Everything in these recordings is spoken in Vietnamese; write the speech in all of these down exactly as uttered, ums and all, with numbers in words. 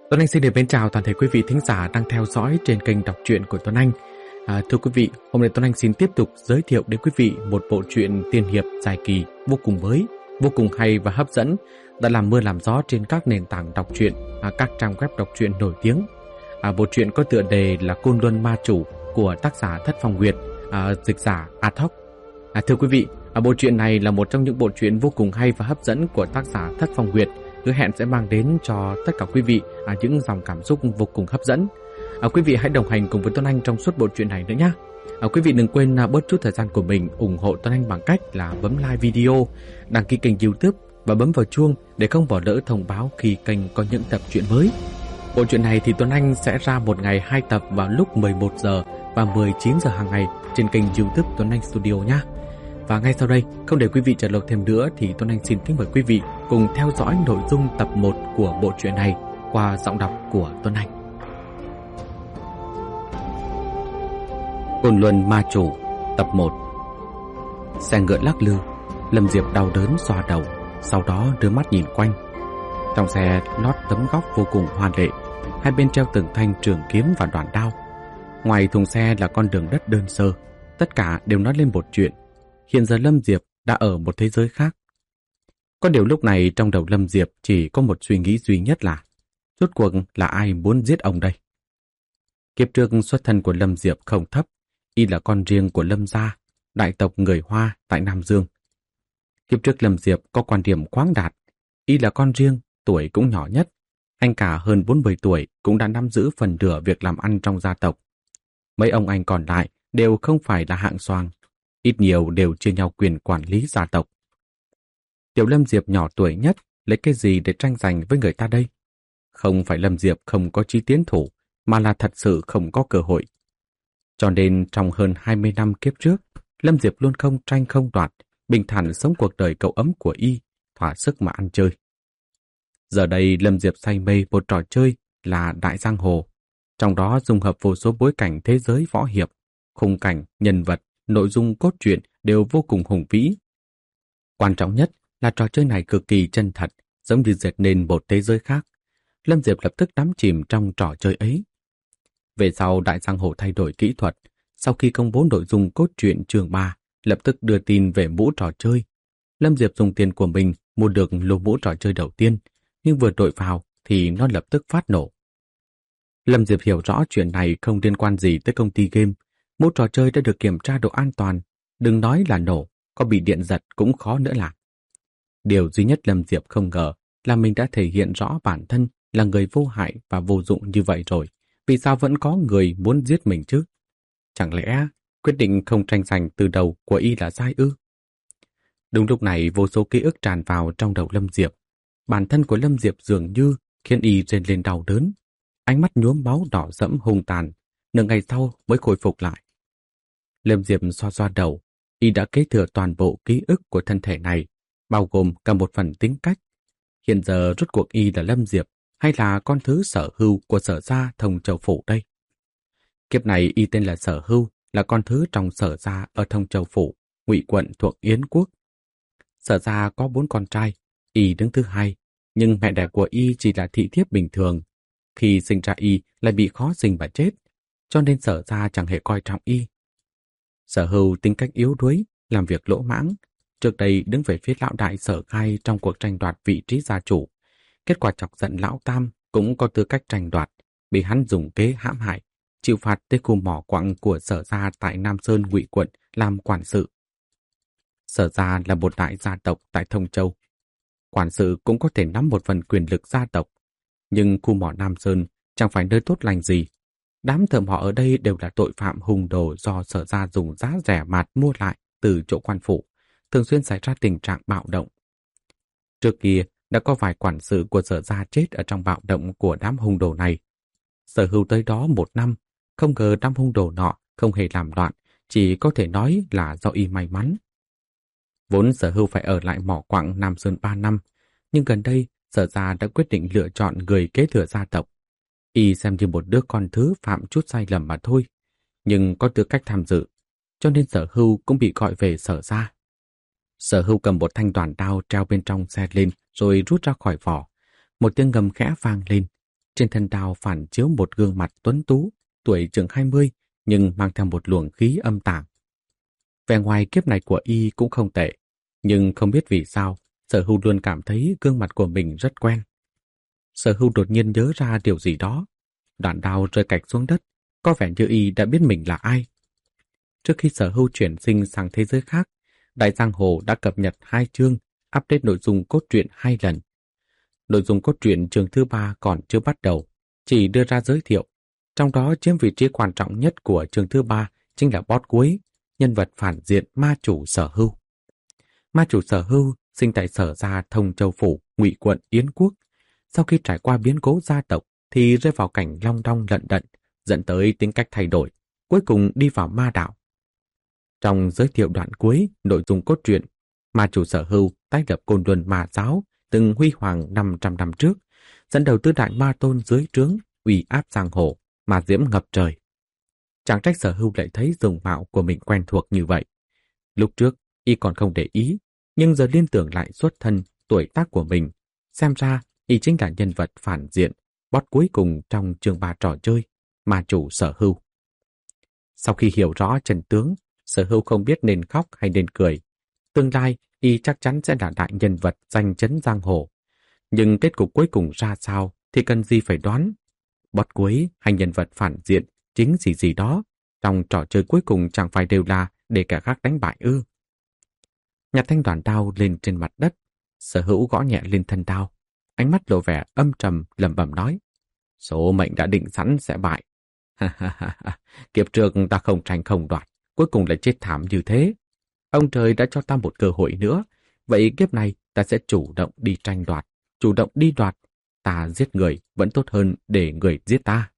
Tuấn Anh xin được mến chào toàn thể quý vị thính giả đang theo dõi trên kênh đọc truyện của Tuấn Anh. À, thưa quý vị, hôm nay Tuấn Anh xin tiếp tục giới thiệu đến quý vị một bộ truyện tiên hiệp dài kỳ vô cùng mới, vô cùng hay và hấp dẫn, đã làm mưa làm gió trên các nền tảng đọc truyện, à, các trang web đọc truyện nổi tiếng. À, bộ truyện có tựa đề là Côn Luân Ma Chủ của tác giả Thất Phong Nguyệt, à, dịch giả A Thóc. À, thưa quý vị, à, bộ truyện này là một trong những bộ truyện vô cùng hay và hấp dẫn của tác giả Thất Phong Nguyệt, hứa hẹn sẽ mang đến cho tất cả quý vị à, những dòng cảm xúc vô cùng hấp dẫn. À, quý vị hãy đồng hành cùng với Tuấn Anh trong suốt bộ truyện này nữa nhé. À, quý vị đừng quên à, bớt chút thời gian của mình ủng hộ Tuấn Anh bằng cách là bấm like video, đăng ký kênh YouTube và bấm vào chuông để không bỏ lỡ thông báo khi kênh có những tập truyện mới. Bộ truyện này thì Tuấn Anh sẽ ra một ngày hai tập vào lúc mười một giờ và mười chín giờ hàng ngày trên kênh YouTube Tuấn Anh Studio nhé. Và ngay sau đây, không để quý vị chờ lâu thêm nữa thì Tuấn Anh xin kính mời quý vị cùng theo dõi nội dung tập một của bộ truyện này qua giọng đọc của Tuấn Anh. Côn Luân Ma Chủ, tập một. Xe ngựa lắc lư, Lâm Diệp đau đớn xoa đầu, sau đó đưa mắt nhìn quanh. Trong xe lót tấm góc vô cùng hoa lệ, hai bên treo từng thanh trường kiếm và đoạn đao. Ngoài thùng xe là con đường đất đơn sơ, tất cả đều nói lên một chuyện. Hiện giờ Lâm Diệp đã ở một thế giới khác. Có điều lúc này trong đầu Lâm Diệp chỉ có một suy nghĩ duy nhất là rốt cuộc là ai muốn giết ông đây? Kiếp trước xuất thân của Lâm Diệp không thấp, y là con riêng của Lâm gia, đại tộc người Hoa tại Nam Dương. Kiếp trước Lâm Diệp có quan điểm khoáng đạt, y là con riêng, tuổi cũng nhỏ nhất, anh cả hơn bốn mươi tuổi cũng đã nắm giữ phần nửa việc làm ăn trong gia tộc. Mấy ông anh còn lại đều không phải là hạng xoàng, ít nhiều đều chia nhau quyền quản lý gia tộc. Tiểu Lâm Diệp nhỏ tuổi nhất, lấy cái gì để tranh giành với người ta đây? Không phải Lâm Diệp không có chí tiến thủ, mà là thật sự không có cơ hội. Cho nên trong hơn hai mươi năm kiếp trước, Lâm Diệp luôn không tranh không đoạt, bình thản sống cuộc đời cậu ấm của y, thỏa sức mà ăn chơi. Giờ đây Lâm Diệp say mê một trò chơi là Đại Giang Hồ, trong đó dung hợp vô số bối cảnh thế giới võ hiệp, khung cảnh, nhân vật, nội dung cốt truyện đều vô cùng hùng vĩ. Quan trọng nhất là trò chơi này cực kỳ chân thật, giống như dệt nên một thế giới khác. Lâm Diệp lập tức đắm chìm trong trò chơi ấy. Về sau Đại Giang Hồ thay đổi kỹ thuật, sau khi công bố nội dung cốt truyện chương ba, lập tức đưa tin về mũ trò chơi. Lâm Diệp dùng tiền của mình mua được lô mũ trò chơi đầu tiên, nhưng vừa đội vào thì nó lập tức phát nổ. Lâm Diệp hiểu rõ chuyện này không liên quan gì tới công ty game. Mũ trò chơi đã được kiểm tra độ an toàn, đừng nói là nổ, có bị điện giật cũng khó nữa là. Điều duy nhất Lâm Diệp không ngờ là mình đã thể hiện rõ bản thân là người vô hại và vô dụng như vậy rồi. Vì sao vẫn có người muốn giết mình chứ? Chẳng lẽ quyết định không tranh giành từ đầu của y là sai ư? Đúng lúc này vô số ký ức tràn vào trong đầu Lâm Diệp. Bản thân của Lâm Diệp dường như khiến y rên lên đau đớn. Ánh mắt nhuốm máu đỏ sẫm hung tàn, nửa ngày sau mới khôi phục lại. Lâm Diệp xoa xoa đầu, y đã kế thừa toàn bộ ký ức của thân thể này, bao gồm cả một phần tính cách. Hiện giờ rốt cuộc y là Lâm Diệp hay là con thứ Sở Hưu của Sở gia Thông Châu Phủ đây? Kiếp này y tên là Sở Hưu, là con thứ trong Sở gia ở Thông Châu Phủ, Ngụy quận thuộc Yến Quốc. Sở gia có bốn con trai, y đứng thứ hai, nhưng mẹ đẻ của y chỉ là thị thiếp bình thường. Khi sinh ra y lại bị khó sinh và chết, cho nên Sở gia chẳng hề coi trọng y. Sở Hưu tính cách yếu đuối, làm việc lỗ mãng, trước đây đứng về phía lão đại Sở Khai trong cuộc tranh đoạt vị trí gia chủ. Kết quả chọc giận lão tam cũng có tư cách tranh đoạt, bị hắn dùng kế hãm hại, chịu phạt tới khu mỏ quặng của Sở gia tại Nam Sơn Ngụy quận làm quản sự. Sở gia là một đại gia tộc tại Thông Châu. Quản sự cũng có thể nắm một phần quyền lực gia tộc, nhưng khu mỏ Nam Sơn chẳng phải nơi tốt lành gì. Đám thợ mỏ ở đây đều là tội phạm hung đồ do Sở gia dùng giá rẻ mạt mua lại từ chỗ quan phủ, thường xuyên xảy ra tình trạng bạo động. Trước kia đã có vài quản sự của Sở gia chết ở trong bạo động của đám hung đồ này. Sở Hưu tới đó một năm, không ngờ đám hung đồ nọ không hề làm loạn, chỉ có thể nói là do y may mắn. Vốn Sở Hưu phải ở lại mỏ quặng Nam Sơn ba năm, nhưng gần đây Sở gia đã quyết định lựa chọn người kế thừa gia tộc. Y xem như một đứa con thứ phạm chút sai lầm mà thôi, nhưng có tư cách tham dự, cho nên Sở Hưu cũng bị gọi về Sở gia. Sở Hưu cầm một thanh đoàn đao treo bên trong xe lên rồi rút ra khỏi vỏ. Một tiếng ngầm khẽ vang lên. Trên thân đao phản chiếu một gương mặt tuấn tú, tuổi chừng hai mươi, nhưng mang theo một luồng khí âm tàng. Vẻ ngoài kiếp này của y cũng không tệ, nhưng không biết vì sao, Sở Hưu luôn cảm thấy gương mặt của mình rất quen. Sở Hưu đột nhiên nhớ ra điều gì đó. Đoạn đao rơi cạch xuống đất, có vẻ như y đã biết mình là ai. Trước khi Sở Hưu chuyển sinh sang thế giới khác, Đại Giang Hồ đã cập nhật hai chương, update nội dung cốt truyện hai lần. Nội dung cốt truyện chương thứ ba còn chưa bắt đầu, chỉ đưa ra giới thiệu. Trong đó chiếm vị trí quan trọng nhất của chương thứ ba chính là boss cuối, nhân vật phản diện ma chủ Sở Hưu. Ma chủ Sở Hưu sinh tại Sở Gia Thông Châu Phủ, Ngụy quận Yến Quốc. Sau khi trải qua biến cố gia tộc thì rơi vào cảnh long đong lận đận, dẫn tới tính cách thay đổi, cuối cùng đi vào ma đạo. Trong giới thiệu đoạn cuối, nội dung cốt truyện, ma chủ Sở Hưu tái lập Côn Luân Ma giáo từng huy hoàng năm trăm năm trước, dẫn đầu tứ đại ma tôn dưới trướng, uy áp giang hồ, ma diễm ngập trời. Chẳng trách Sở Hưu lại thấy dung mạo của mình quen thuộc như vậy. Lúc trước, y còn không để ý, nhưng giờ liên tưởng lại xuất thân, tuổi tác của mình, xem ra y chính là nhân vật phản diện, boss cuối cùng trong chương ba trò chơi, ma chủ Sở Hưu. Sau khi hiểu rõ chân tướng, Sở Hưu không biết nên khóc hay nên cười. Tương lai, y chắc chắn sẽ là đại nhân vật danh chấn giang hồ. Nhưng kết cục cuối cùng ra sao thì cần gì phải đoán. Boss cuối hay nhân vật phản diện chính gì gì đó, trong trò chơi cuối cùng chẳng phải đều là để cả khác đánh bại ư. Nhặt thanh đoàn đao lên trên mặt đất, Sở Hữu gõ nhẹ lên thân đao, ánh mắt lộ vẻ âm trầm lẩm bẩm nói: số mệnh đã định sẵn sẽ bại. Ha ha ha ha, kiếp trước ta không tranh không đoạt, cuối cùng lại chết thảm như thế. Ông trời đã cho ta một cơ hội nữa, vậy kiếp này ta sẽ chủ động đi tranh đoạt, chủ động đi đoạt. Ta giết người vẫn tốt hơn để người giết ta.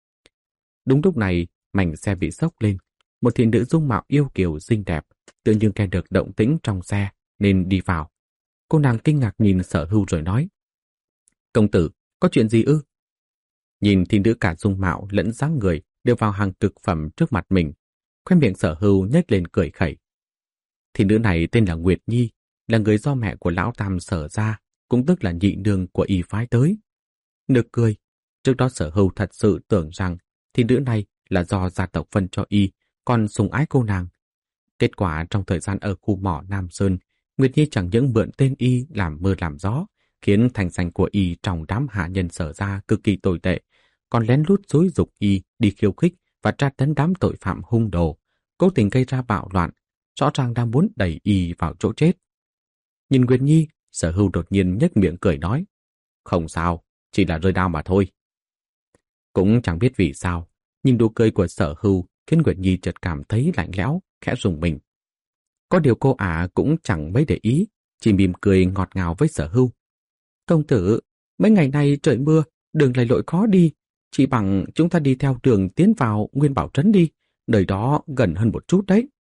Đúng lúc này, mảnh xe bị xốc lên. Một thị nữ dung mạo yêu kiều xinh đẹp, tự nhiên nghe được động tĩnh trong xe nên đi vào. Cô nàng kinh ngạc nhìn Sở Hưu rồi nói: công tử, có chuyện gì ư? Nhìn thị nữ cả dung mạo lẫn dáng người đều vào hàng cực phẩm trước mặt mình, khóe miệng Sở Hưu nhếch lên cười khẩy. Thị nữ này tên là Nguyệt Nhi, là người do mẹ của lão tam Sở gia, cũng tức là nhị nương của y phái tới. Nực cười, trước đó Sở Hưu thật sự tưởng rằng thị nữ này là do gia tộc phân cho y, còn sủng ái cô nàng. Kết quả trong thời gian ở khu mỏ Nam Sơn, Nguyệt Nhi chẳng những mượn tên y làm mưa làm gió, khiến thành danh của y trong đám hạ nhân Sở gia cực kỳ tồi tệ, còn lén lút xúi giục y đi khiêu khích và tra tấn đám tội phạm hung đồ, cố tình gây ra bạo loạn, rõ ràng đang muốn đẩy y vào chỗ chết. Nhìn Nguyệt Nhi, Sở Hưu đột nhiên nhếch miệng cười nói: không sao, chỉ là rơi đao mà thôi. Cũng chẳng biết vì sao, nhìn nụ cười của Sở Hưu khiến Nguyệt Nhi chợt cảm thấy lạnh lẽo, khẽ rùng mình. Có điều cô ả cũng chẳng mấy để ý, chỉ mỉm cười ngọt ngào với Sở Hưu. Công tử, mấy ngày nay trời mưa, đường lầy lội khó đi, chỉ bằng chúng ta đi theo đường tiến vào Nguyên Bảo Trấn đi, nơi đó gần hơn một chút đấy.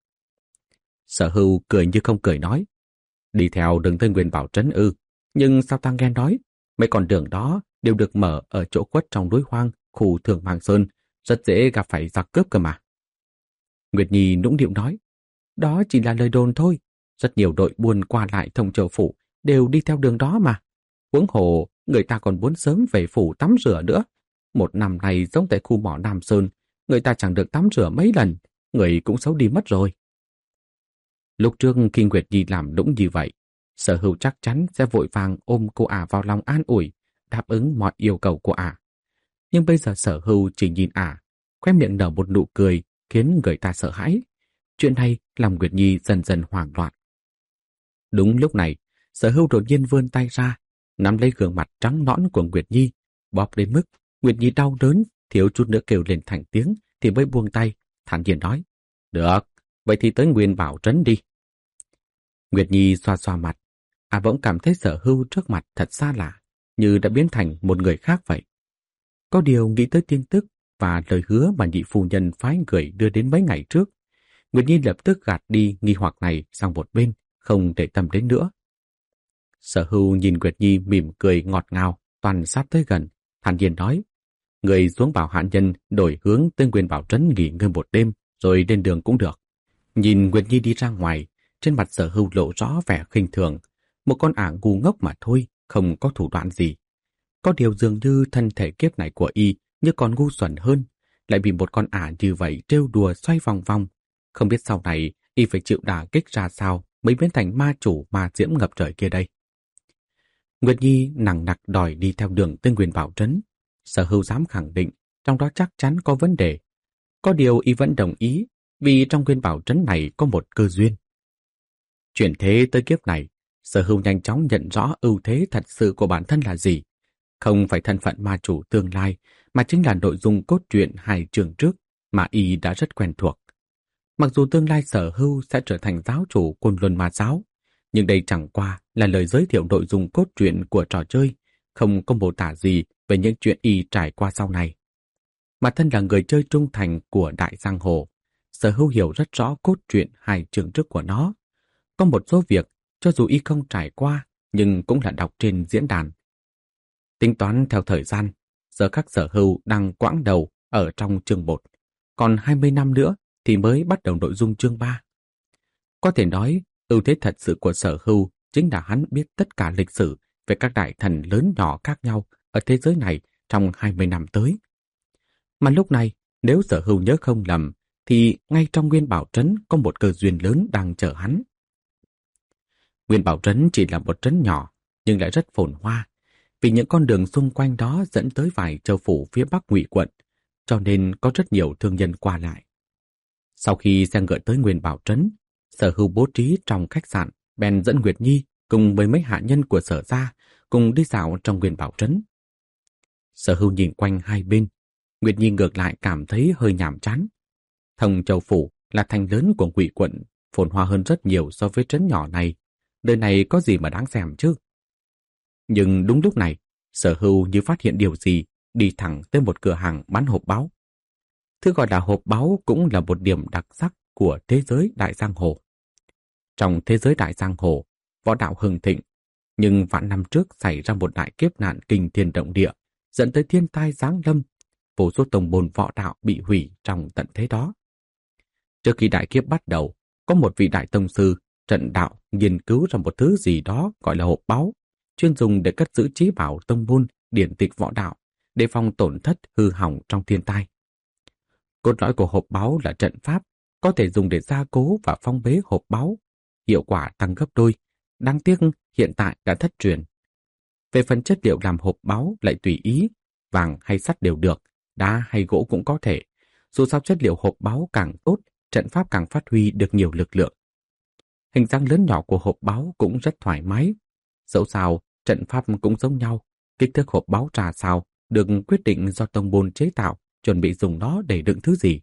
Sở Hưu cười như không cười nói: đi theo đường tới Nguyên Bảo Trấn ư? Nhưng sao ta nghe nói mấy con đường đó đều được mở ở chỗ khuất trong núi hoang, khu Thường Mang Sơn, rất dễ gặp phải giặc cướp cơ mà. Nguyệt Nhi nũng nịu nói: đó chỉ là lời đồn thôi, rất nhiều đội buôn qua lại Thông Châu phủ đều đi theo đường đó mà. Huống hồ người ta còn muốn sớm về phủ tắm rửa nữa. Một năm này giống tại khu mỏ Nam Sơn, người ta chẳng được tắm rửa mấy lần, người cũng xấu đi mất rồi. Lúc trước khi Nguyệt Nhi làm đúng như vậy, Sở Hưu chắc chắn sẽ vội vàng ôm cô ả vào lòng an ủi, đáp ứng mọi yêu cầu của ả. Nhưng bây giờ Sở Hưu chỉ nhìn ả, khóe miệng nở một nụ cười khiến người ta sợ hãi. Chuyện này làm Nguyệt Nhi dần dần hoảng loạn. Đúng lúc này, Sở Hưu đột nhiên vươn tay ra, nắm lấy gương mặt trắng nõn của Nguyệt Nhi, bóp đến mức Nguyệt Nhi đau đớn, thiếu chút nữa kêu lên thành tiếng thì mới buông tay, thản nhiên nói: được, vậy thì tới Nguyên Bảo Trấn đi. Nguyệt Nhi xoa xoa mặt, à bỗng cảm thấy Sở Hưu trước mặt thật xa lạ, như đã biến thành một người khác vậy. Có điều nghĩ tới tin tức và lời hứa mà nhị phu nhân phái người đưa đến mấy ngày trước, Nguyệt Nhi lập tức gạt đi nghi hoặc này sang một bên, không để tâm đến nữa. Sở Hưu nhìn Nguyệt Nhi mỉm cười ngọt ngào, toàn sát tới gần, thản nhiên nói: người xuống bảo hạ nhân đổi hướng tới Nguyên Bảo Trấn nghỉ ngơi một đêm, rồi lên đường cũng được. Nhìn Nguyệt Nhi đi ra ngoài, trên mặt Sở Hưu lộ rõ vẻ khinh thường, một con ả ngu ngốc mà thôi, không có thủ đoạn gì. Có điều dường như thân thể kiếp này của y như còn ngu xuẩn hơn, lại bị một con ả như vậy trêu đùa xoay vòng vòng. Không biết sau này y phải chịu đả kích ra sao mới biến thành ma chủ ma diễm ngập trời kia đây. Nguyệt Nhi nằng nặc đòi đi theo đường tới Nguyên Bảo Trấn. Sở Hưu dám khẳng định trong đó chắc chắn có vấn đề. Có điều y vẫn đồng ý vì trong Nguyên Bảo Trấn này có một cơ duyên. Chuyển thế tới kiếp này, Sở Hưu nhanh chóng nhận rõ ưu thế thật sự của bản thân là gì. Không phải thân phận ma chủ tương lai, mà chính là nội dung cốt truyện hai chương trước mà y đã rất quen thuộc. Mặc dù tương lai Sở Hưu sẽ trở thành giáo chủ Côn Luân Ma Giáo, nhưng đây chẳng qua là lời giới thiệu nội dung cốt truyện của trò chơi, không có mô tả gì về những chuyện y trải qua sau này. Mà thân là người chơi trung thành của Đại Giang Hồ, Sở Hưu hiểu rất rõ cốt truyện hai chương trước của nó. Có một số việc, cho dù y không trải qua, nhưng cũng là đọc trên diễn đàn. Tính toán theo thời gian, giờ các Sở Hưu đang quãng đầu ở trong chương một, còn hai mươi năm nữa thì mới bắt đầu nội dung chương ba. Có thể nói, ưu thế thật sự của Sở Hưu chính là hắn biết tất cả lịch sử về các đại thần lớn nhỏ khác nhau ở thế giới này trong hai mươi năm tới. Mà lúc này, nếu Sở Hưu nhớ không lầm, thì ngay trong Nguyên Bảo Trấn có một cơ duyên lớn đang chờ hắn. Nguyên Bảo Trấn chỉ là một trấn nhỏ, nhưng lại rất phồn hoa, vì những con đường xung quanh đó dẫn tới vài châu phủ phía bắc Ngụy quận, cho nên có rất nhiều thương nhân qua lại. Sau khi xe ngựa tới Nguyên Bảo Trấn, Sở Hưu bố trí trong khách sạn, bèn dẫn Nguyệt Nhi cùng với mấy hạ nhân của Sở gia cùng đi dạo trong Nguyên Bảo Trấn. Sở Hưu nhìn quanh hai bên, Nguyệt Nhi ngược lại cảm thấy hơi nhàm chán. Thông Châu phủ là thành lớn của Ngụy quận, phồn hoa hơn rất nhiều so với trấn nhỏ này. Đời này có gì mà đáng xem chứ? Nhưng đúng lúc này, Sở Hưu như phát hiện điều gì, đi thẳng tới một cửa hàng bán hộp báu. Thứ gọi là hộp báu cũng là một điểm đặc sắc của thế giới Đại Giang Hồ. Trong thế giới Đại Giang Hồ, võ đạo hưng thịnh, nhưng vạn năm trước xảy ra một đại kiếp nạn kinh thiên động địa, dẫn tới thiên tai giáng lâm, vô số tông môn võ đạo bị hủy trong tận thế đó. Trước khi đại kiếp bắt đầu, có một vị đại tông sư trận đạo nghiên cứu ra một thứ gì đó gọi là hộp báu, chuyên dùng để cất giữ trí bảo tông môn, điển tịch võ đạo, để phòng tổn thất hư hỏng trong thiên tai. Cốt lõi của hộp báu là trận pháp, có thể dùng để gia cố và phong bế hộp báu, hiệu quả tăng gấp đôi, đáng tiếc hiện tại đã thất truyền. Về phần chất liệu làm hộp báu lại tùy ý, vàng hay sắt đều được, đá hay gỗ cũng có thể. Dù sao chất liệu hộp báu càng tốt, trận pháp càng phát huy được nhiều lực lượng. Hình dáng lớn nhỏ của hộp báu cũng rất thoải mái. Dẫu sao, trận pháp cũng giống nhau, kích thước hộp báu ra sao được quyết định do tông môn chế tạo, chuẩn bị dùng nó để đựng thứ gì.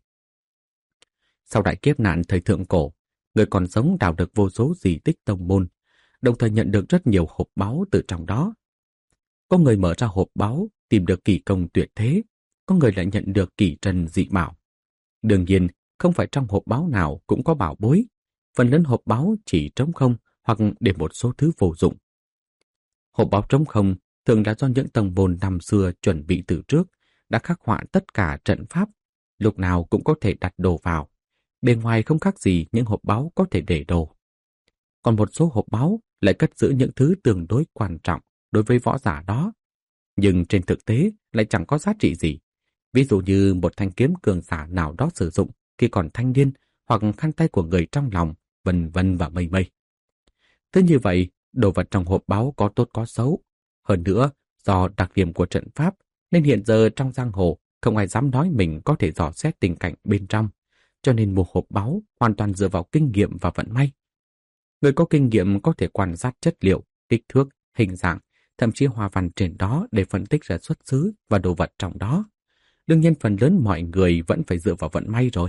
Sau đại kiếp nạn thời thượng cổ, người còn sống đào được vô số di tích tông môn, đồng thời nhận được rất nhiều hộp báu từ trong đó. Có người mở ra hộp báu tìm được kỳ công tuyệt thế, có người lại nhận được kỳ trân dị bảo. Đương nhiên, không phải trong hộp báu nào cũng có bảo bối, phần lớn hộp báu chỉ trống không hoặc để một số thứ vô dụng. Hộp báu trống không thường là do những tông môn năm xưa chuẩn bị từ trước, đã khắc họa tất cả trận pháp, lúc nào cũng có thể đặt đồ vào. Bề ngoài không khác gì những hộp báu có thể để đồ. Còn một số hộp báu lại cất giữ những thứ tương đối quan trọng đối với võ giả đó, nhưng trên thực tế lại chẳng có giá trị gì. Ví dụ như một thanh kiếm cường giả nào đó sử dụng khi còn thanh niên, hoặc khăn tay của người trong lòng, vân vân và mây mây. Thế như vậy, đồ vật trong hộp báu có tốt có xấu. Hơn nữa, do đặc điểm của trận pháp, nên hiện giờ trong giang hồ không ai dám nói mình có thể dò xét tình cảnh bên trong, cho nên mua hộp báu hoàn toàn dựa vào kinh nghiệm và vận may. Người có kinh nghiệm có thể quan sát chất liệu, kích thước, hình dạng, thậm chí hoa văn trên đó để phân tích ra xuất xứ và đồ vật trong đó. Đương nhiên phần lớn mọi người vẫn phải dựa vào vận may rồi.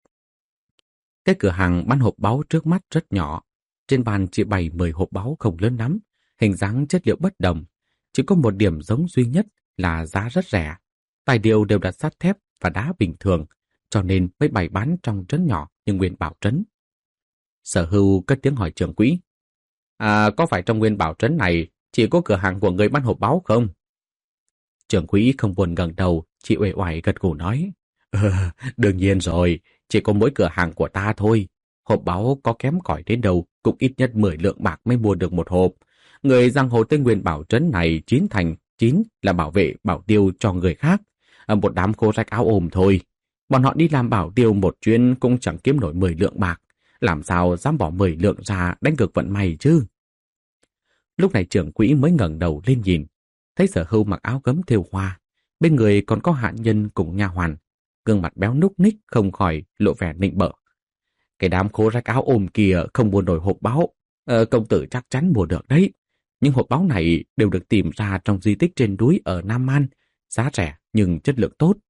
Cái cửa hàng bán hộp báu trước mắt rất nhỏ, trên bàn chỉ bày mười hộp báu không lớn lắm, hình dáng chất liệu bất đồng, chỉ có một điểm giống duy nhất là giá rất rẻ. Tài liệu đều là sắt thép và đá bình thường, cho nên mới bày bán trong trấn nhỏ như Nguyên Bảo Trấn. Sở Hưu cất tiếng hỏi trưởng quỹ: À, có phải trong Nguyên Bảo Trấn này chỉ có cửa hàng của người bán hộp báu không? Trưởng quỹ không buồn ngẩng đầu, chỉ uể oải gật gù nói: Ờ, đương nhiên rồi, chỉ có mỗi cửa hàng của ta thôi. Hộp báu có kém cỏi đến đâu cũng ít nhất mười lượng bạc mới mua được một hộp. Người giang hồ tên Nguyên Bảo Trấn này chín thành chín là bảo vệ bảo tiêu cho người khác. Một đám khô rách áo ôm thôi. Bọn họ đi làm bảo tiêu một chuyến cũng chẳng kiếm nổi mười lượng bạc. Làm sao dám bỏ mười lượng ra đánh cược vận may chứ? Lúc này trưởng quỹ mới ngẩng đầu lên nhìn, thấy Sở Hưu mặc áo gấm thêu hoa, bên người còn có hạ nhân cùng nha hoàn, gương mặt béo núc ních không khỏi lộ vẻ nịnh bợ. Cái đám khố rách áo ôm kia không mua nổi hộp báo, ờ, công tử chắc chắn mua được đấy. Nhưng hộp báo này đều được tìm ra trong di tích trên núi ở Nam Man, giá rẻ nhưng chất lượng tốt.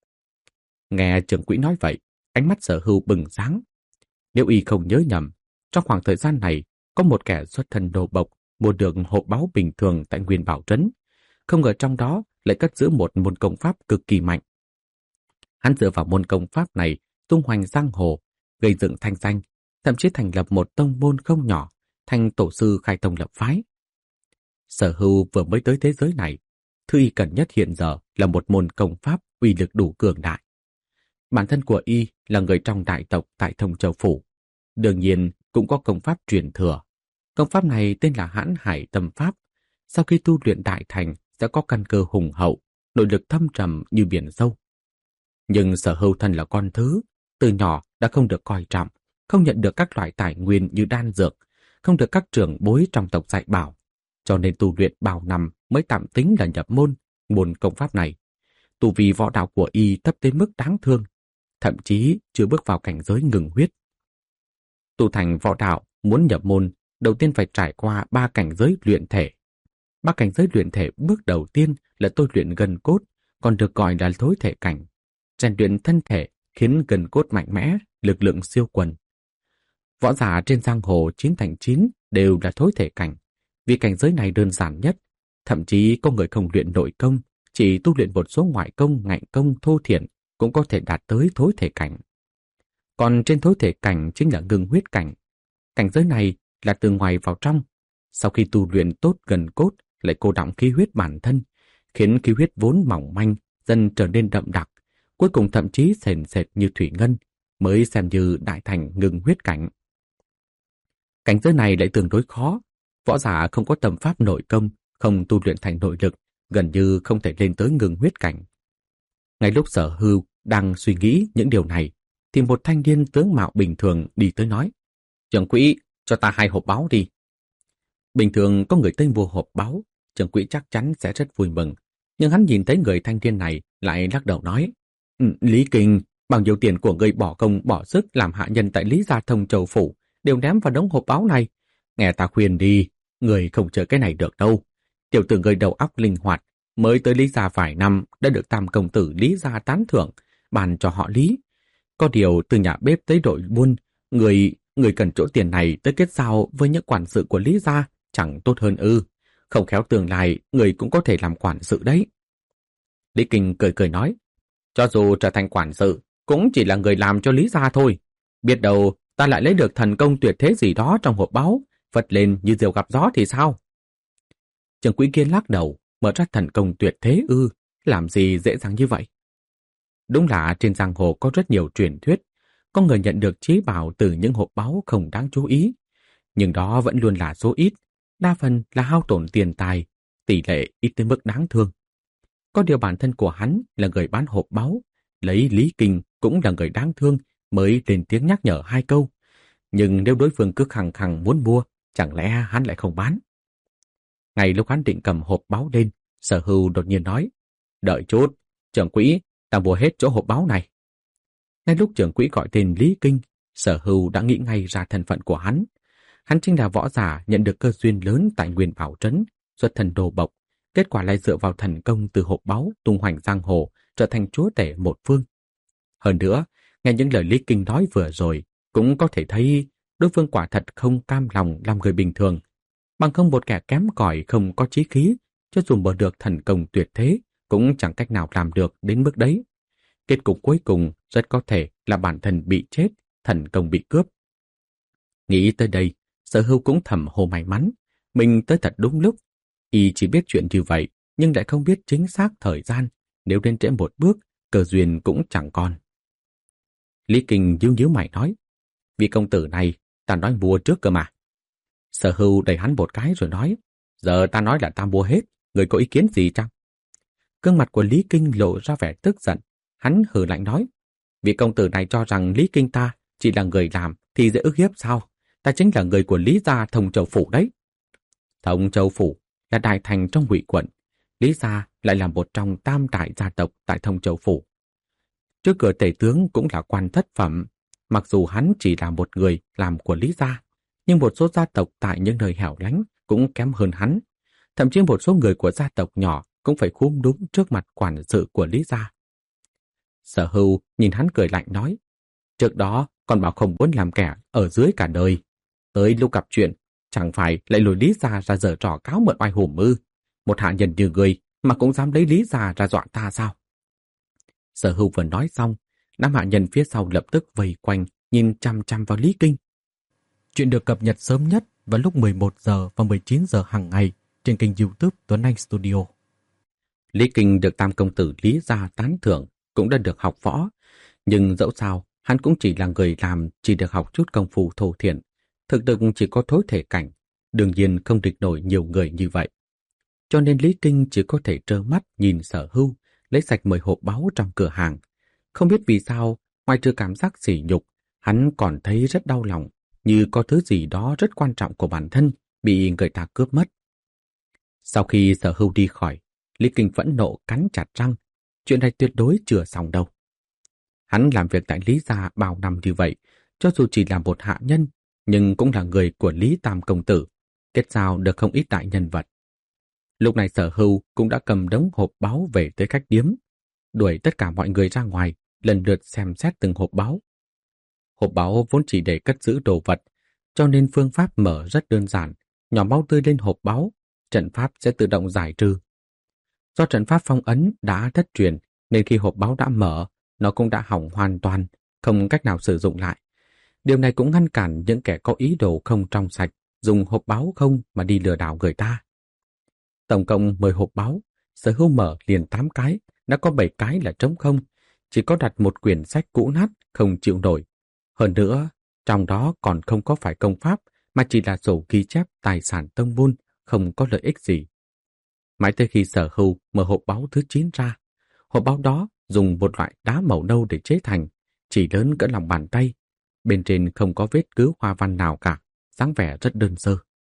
Nghe trưởng quỹ nói vậy, ánh mắt Sở Hưu bừng sáng. Nếu y không nhớ nhầm, trong khoảng thời gian này có một kẻ xuất thân đồ bộc mua được hộp báu bình thường tại Nguyên Bảo Trấn, không ngờ trong đó lại cất giữ một môn công pháp cực kỳ mạnh. Hắn dựa vào môn công pháp này tung hoành giang hồ, gây dựng thanh danh, thậm chí thành lập một tông môn không nhỏ, thành tổ sư khai tông lập phái. Sở Hưu vừa mới tới thế giới này, thứ y cần nhất hiện giờ là một môn công pháp uy lực đủ cường đại. Bản thân của y là người trong đại tộc tại Thông Châu Phủ, đương nhiên cũng có công pháp truyền thừa. Công pháp này tên là Hãn Hải Tâm Pháp. Sau khi tu luyện đại thành sẽ có căn cơ hùng hậu, nội lực thâm trầm như biển sâu. Nhưng Sở Hưu thân là con thứ, từ nhỏ đã không được coi trọng, không nhận được các loại tài nguyên như đan dược, không được các trưởng bối trong tộc dạy bảo, cho nên tu luyện bao năm mới tạm tính là nhập môn môn công pháp này. Tu vi võ đạo của y thấp đến mức đáng thương, thậm chí chưa bước vào cảnh giới ngừng huyết. Tu thành võ đạo muốn nhập môn, đầu tiên phải trải qua ba cảnh giới luyện thể. Ba cảnh giới luyện thể bước đầu tiên là tôi luyện gân cốt, còn được gọi là thối thể cảnh. Rèn luyện thân thể khiến gân cốt mạnh mẽ, lực lượng siêu quần. Võ giả trên giang hồ chín thành chín đều là thối thể cảnh, vì cảnh giới này đơn giản nhất. Thậm chí có người không luyện nội công, chỉ tu luyện một số ngoại công, ngạnh công thô thiển cũng có thể đạt tới thối thể cảnh. Còn trên thối thể cảnh chính là ngưng huyết cảnh. Cảnh giới này là từ ngoài vào trong. Sau khi tu luyện tốt gần cốt, lại cô đọng khí huyết bản thân, khiến khí huyết vốn mỏng manh dần trở nên đậm đặc, cuối cùng thậm chí sền sệt như thủy ngân, mới xem như đại thành ngưng huyết cảnh. Cảnh giới này lại tương đối khó. Võ giả không có tâm pháp nội công, không tu luyện thành nội lực, gần như không thể lên tới ngưng huyết cảnh. Ngay lúc Sở Hưu đang suy nghĩ những điều này, thì một thanh niên tướng mạo bình thường đi tới nói: "Trưởng quỹ, cho ta hai hộp báu đi." Bình thường có người tới mua hộp báu, trưởng quỹ chắc chắn sẽ rất vui mừng, nhưng hắn nhìn thấy người thanh niên này lại lắc đầu nói: "Ừ, Lý Kinh, bao nhiêu tiền của người bỏ công bỏ sức làm hạ nhân tại Lý Gia Thông Châu Phủ đều ném vào đống hộp báu này. Nghe ta khuyên đi, người không chờ cái này được đâu. Tiểu tử người đầu óc linh hoạt, mới tới Lý Gia vài năm đã được tam công tử Lý Gia tán thưởng, bàn cho họ Lý. Có điều từ nhà bếp tới đội buôn, người người cần chỗ tiền này tới kết giao với những quản sự của Lý Gia chẳng tốt hơn ư? Không khéo tương lai người cũng có thể làm quản sự đấy." Lý Kinh cười cười nói: "Cho dù trở thành quản sự, cũng chỉ là người làm cho Lý Gia thôi. Biết đâu ta lại lấy được thần công tuyệt thế gì đó trong hộp báu, phật lên như diều gặp gió thì sao?" Trưởng quỹ kia lắc đầu: "Mở ra thần công tuyệt thế ư? Làm gì dễ dàng như vậy?" Đúng là trên giang hồ có rất nhiều truyền thuyết, có người nhận được trí bảo từ những hộp báu không đáng chú ý, nhưng đó vẫn luôn là số ít, đa phần là hao tổn tiền tài, tỷ lệ ít tới mức đáng thương. Có điều bản thân của hắn là người bán hộp báu, lấy Lý Kinh cũng là người đáng thương mới lên tiếng nhắc nhở hai câu, nhưng nếu đối phương cứ khăng khăng muốn mua, chẳng lẽ hắn lại không bán? Ngay lúc hắn định cầm hộp báu lên, Sở Hưu đột nhiên nói: "Đợi chút, trưởng quỹ, ta mua hết chỗ hộp báu này." Ngay lúc trưởng quỹ gọi tên Lý Kinh, Sở Hưu đã nghĩ ngay ra thân phận của hắn. Hắn chính là võ giả nhận được cơ duyên lớn tại Nguyên Bảo Trấn, xuất thân đồ bộc, kết quả lại dựa vào thần công từ hộp báu tung hoành giang hồ, trở thành chúa tể một phương. Hơn nữa, nghe những lời Lý Kinh nói vừa rồi, cũng có thể thấy đối phương quả thật không cam lòng làm người bình thường. Bằng không một kẻ kém cỏi không có chí khí, cho dù mở được thần công tuyệt thế, cũng chẳng cách nào làm được đến mức đấy. Kết cục cuối cùng rất có thể là bản thân bị chết, thần công bị cướp. Nghĩ tới đây, Sở Hưu cũng thầm hồ may mắn, mình tới thật đúng lúc. Y chỉ biết chuyện như vậy, nhưng lại không biết chính xác thời gian, nếu đến trễ một bước, cơ duyên cũng chẳng còn. Lý Kinh nhíu nhíu mày nói: "Vị công tử này, ta nói mua trước cơ mà." Sở Hưu đẩy hắn một cái rồi nói: "Giờ ta nói là ta mua hết, người có ý kiến gì chăng? Gương mặt của Lý Kinh lộ ra vẻ tức giận. Hắn hừ lạnh nói, vị công tử này cho rằng Lý Kinh ta chỉ là người làm thì dễ ức hiếp sao? Ta chính là người của Lý gia Thông Châu Phủ đấy. Thông Châu Phủ là đại thành trong Ngụy quận. Lý gia lại là một trong tam đại gia tộc tại Thông Châu Phủ. Trước cửa tể tướng cũng là quan thất phẩm. Mặc dù hắn chỉ là một người làm của Lý gia, nhưng một số gia tộc tại những nơi hẻo lánh cũng kém hơn hắn. Thậm chí một số người của gia tộc nhỏ cũng phải khúm núm trước mặt quản sự của Lý gia. Sở Hưu nhìn hắn cười lạnh nói, trước đó còn bảo không muốn làm kẻ ở dưới cả đời. Tới lúc gặp chuyện, chẳng phải lại lùi Lý gia ra giở trò cáo mượn oai hùm ư? Một hạ nhân như người mà cũng dám lấy Lý gia ra dọa ta sao? Sở Hưu vừa nói xong, đám hạ nhân phía sau lập tức vây quanh, nhìn chăm chăm vào Lý Kinh. Chuyện được cập nhật sớm nhất vào lúc mười một giờ và mười chín giờ hàng ngày trên kênh YouTube Tuấn Anh Studio. Lý Kinh được tam công tử Lý gia tán thưởng, cũng đã được học võ, nhưng dẫu sao hắn cũng chỉ là người làm, chỉ được học chút công phu thô thiển, thực lực chỉ có thối thể cảnh, đương nhiên không địch nổi nhiều người như vậy. Cho nên Lý Kinh chỉ có thể trơ mắt nhìn Sở Hưu lấy sạch mười hộp báu trong cửa hàng. Không biết vì sao, ngoài trừ cảm giác sỉ nhục, hắn còn thấy rất đau lòng, như có thứ gì đó rất quan trọng của bản thân bị người ta cướp mất. Sau khi Sở Hưu đi khỏi, Lý Kinh phẫn nộ cắn chặt răng, chuyện này tuyệt đối chưa xong đâu. Hắn làm việc tại Lý gia bao năm như vậy, cho dù chỉ là một hạ nhân, nhưng cũng là người của Lý Tam công tử, kết giao được không ít đại nhân vật. Lúc này Sở Hưu cũng đã cầm đống hộp báu về tới khách điếm, đuổi tất cả mọi người ra ngoài, lần lượt xem xét từng hộp báu. Hộp báu vốn chỉ để cất giữ đồ vật, cho nên phương pháp mở rất đơn giản, nhỏ máu tươi lên hộp báu, trận pháp sẽ tự động giải trừ. Do trận pháp phong ấn đã thất truyền, nên khi hộp báu đã mở, nó cũng đã hỏng hoàn toàn, không cách nào sử dụng lại. Điều này cũng ngăn cản những kẻ có ý đồ không trong sạch, dùng hộp báu không mà đi lừa đảo người ta. Tổng cộng mười hộp báu, Sở Hưu mở liền tám cái, đã có bảy cái là trống không, chỉ có đặt một quyển sách cũ nát, không chịu nổi. Hơn nữa, trong đó còn không có phải công pháp, mà chỉ là sổ ghi chép tài sản tông môn, không có lợi ích gì. Mãi tới khi Sở Hưu mở hộp báu thứ chín ra, hộp báu đó dùng một loại đá màu nâu để chế thành, chỉ lớn cỡ lòng bàn tay, bên trên không có vết cứ hoa văn nào cả, dáng vẻ rất đơn sơ.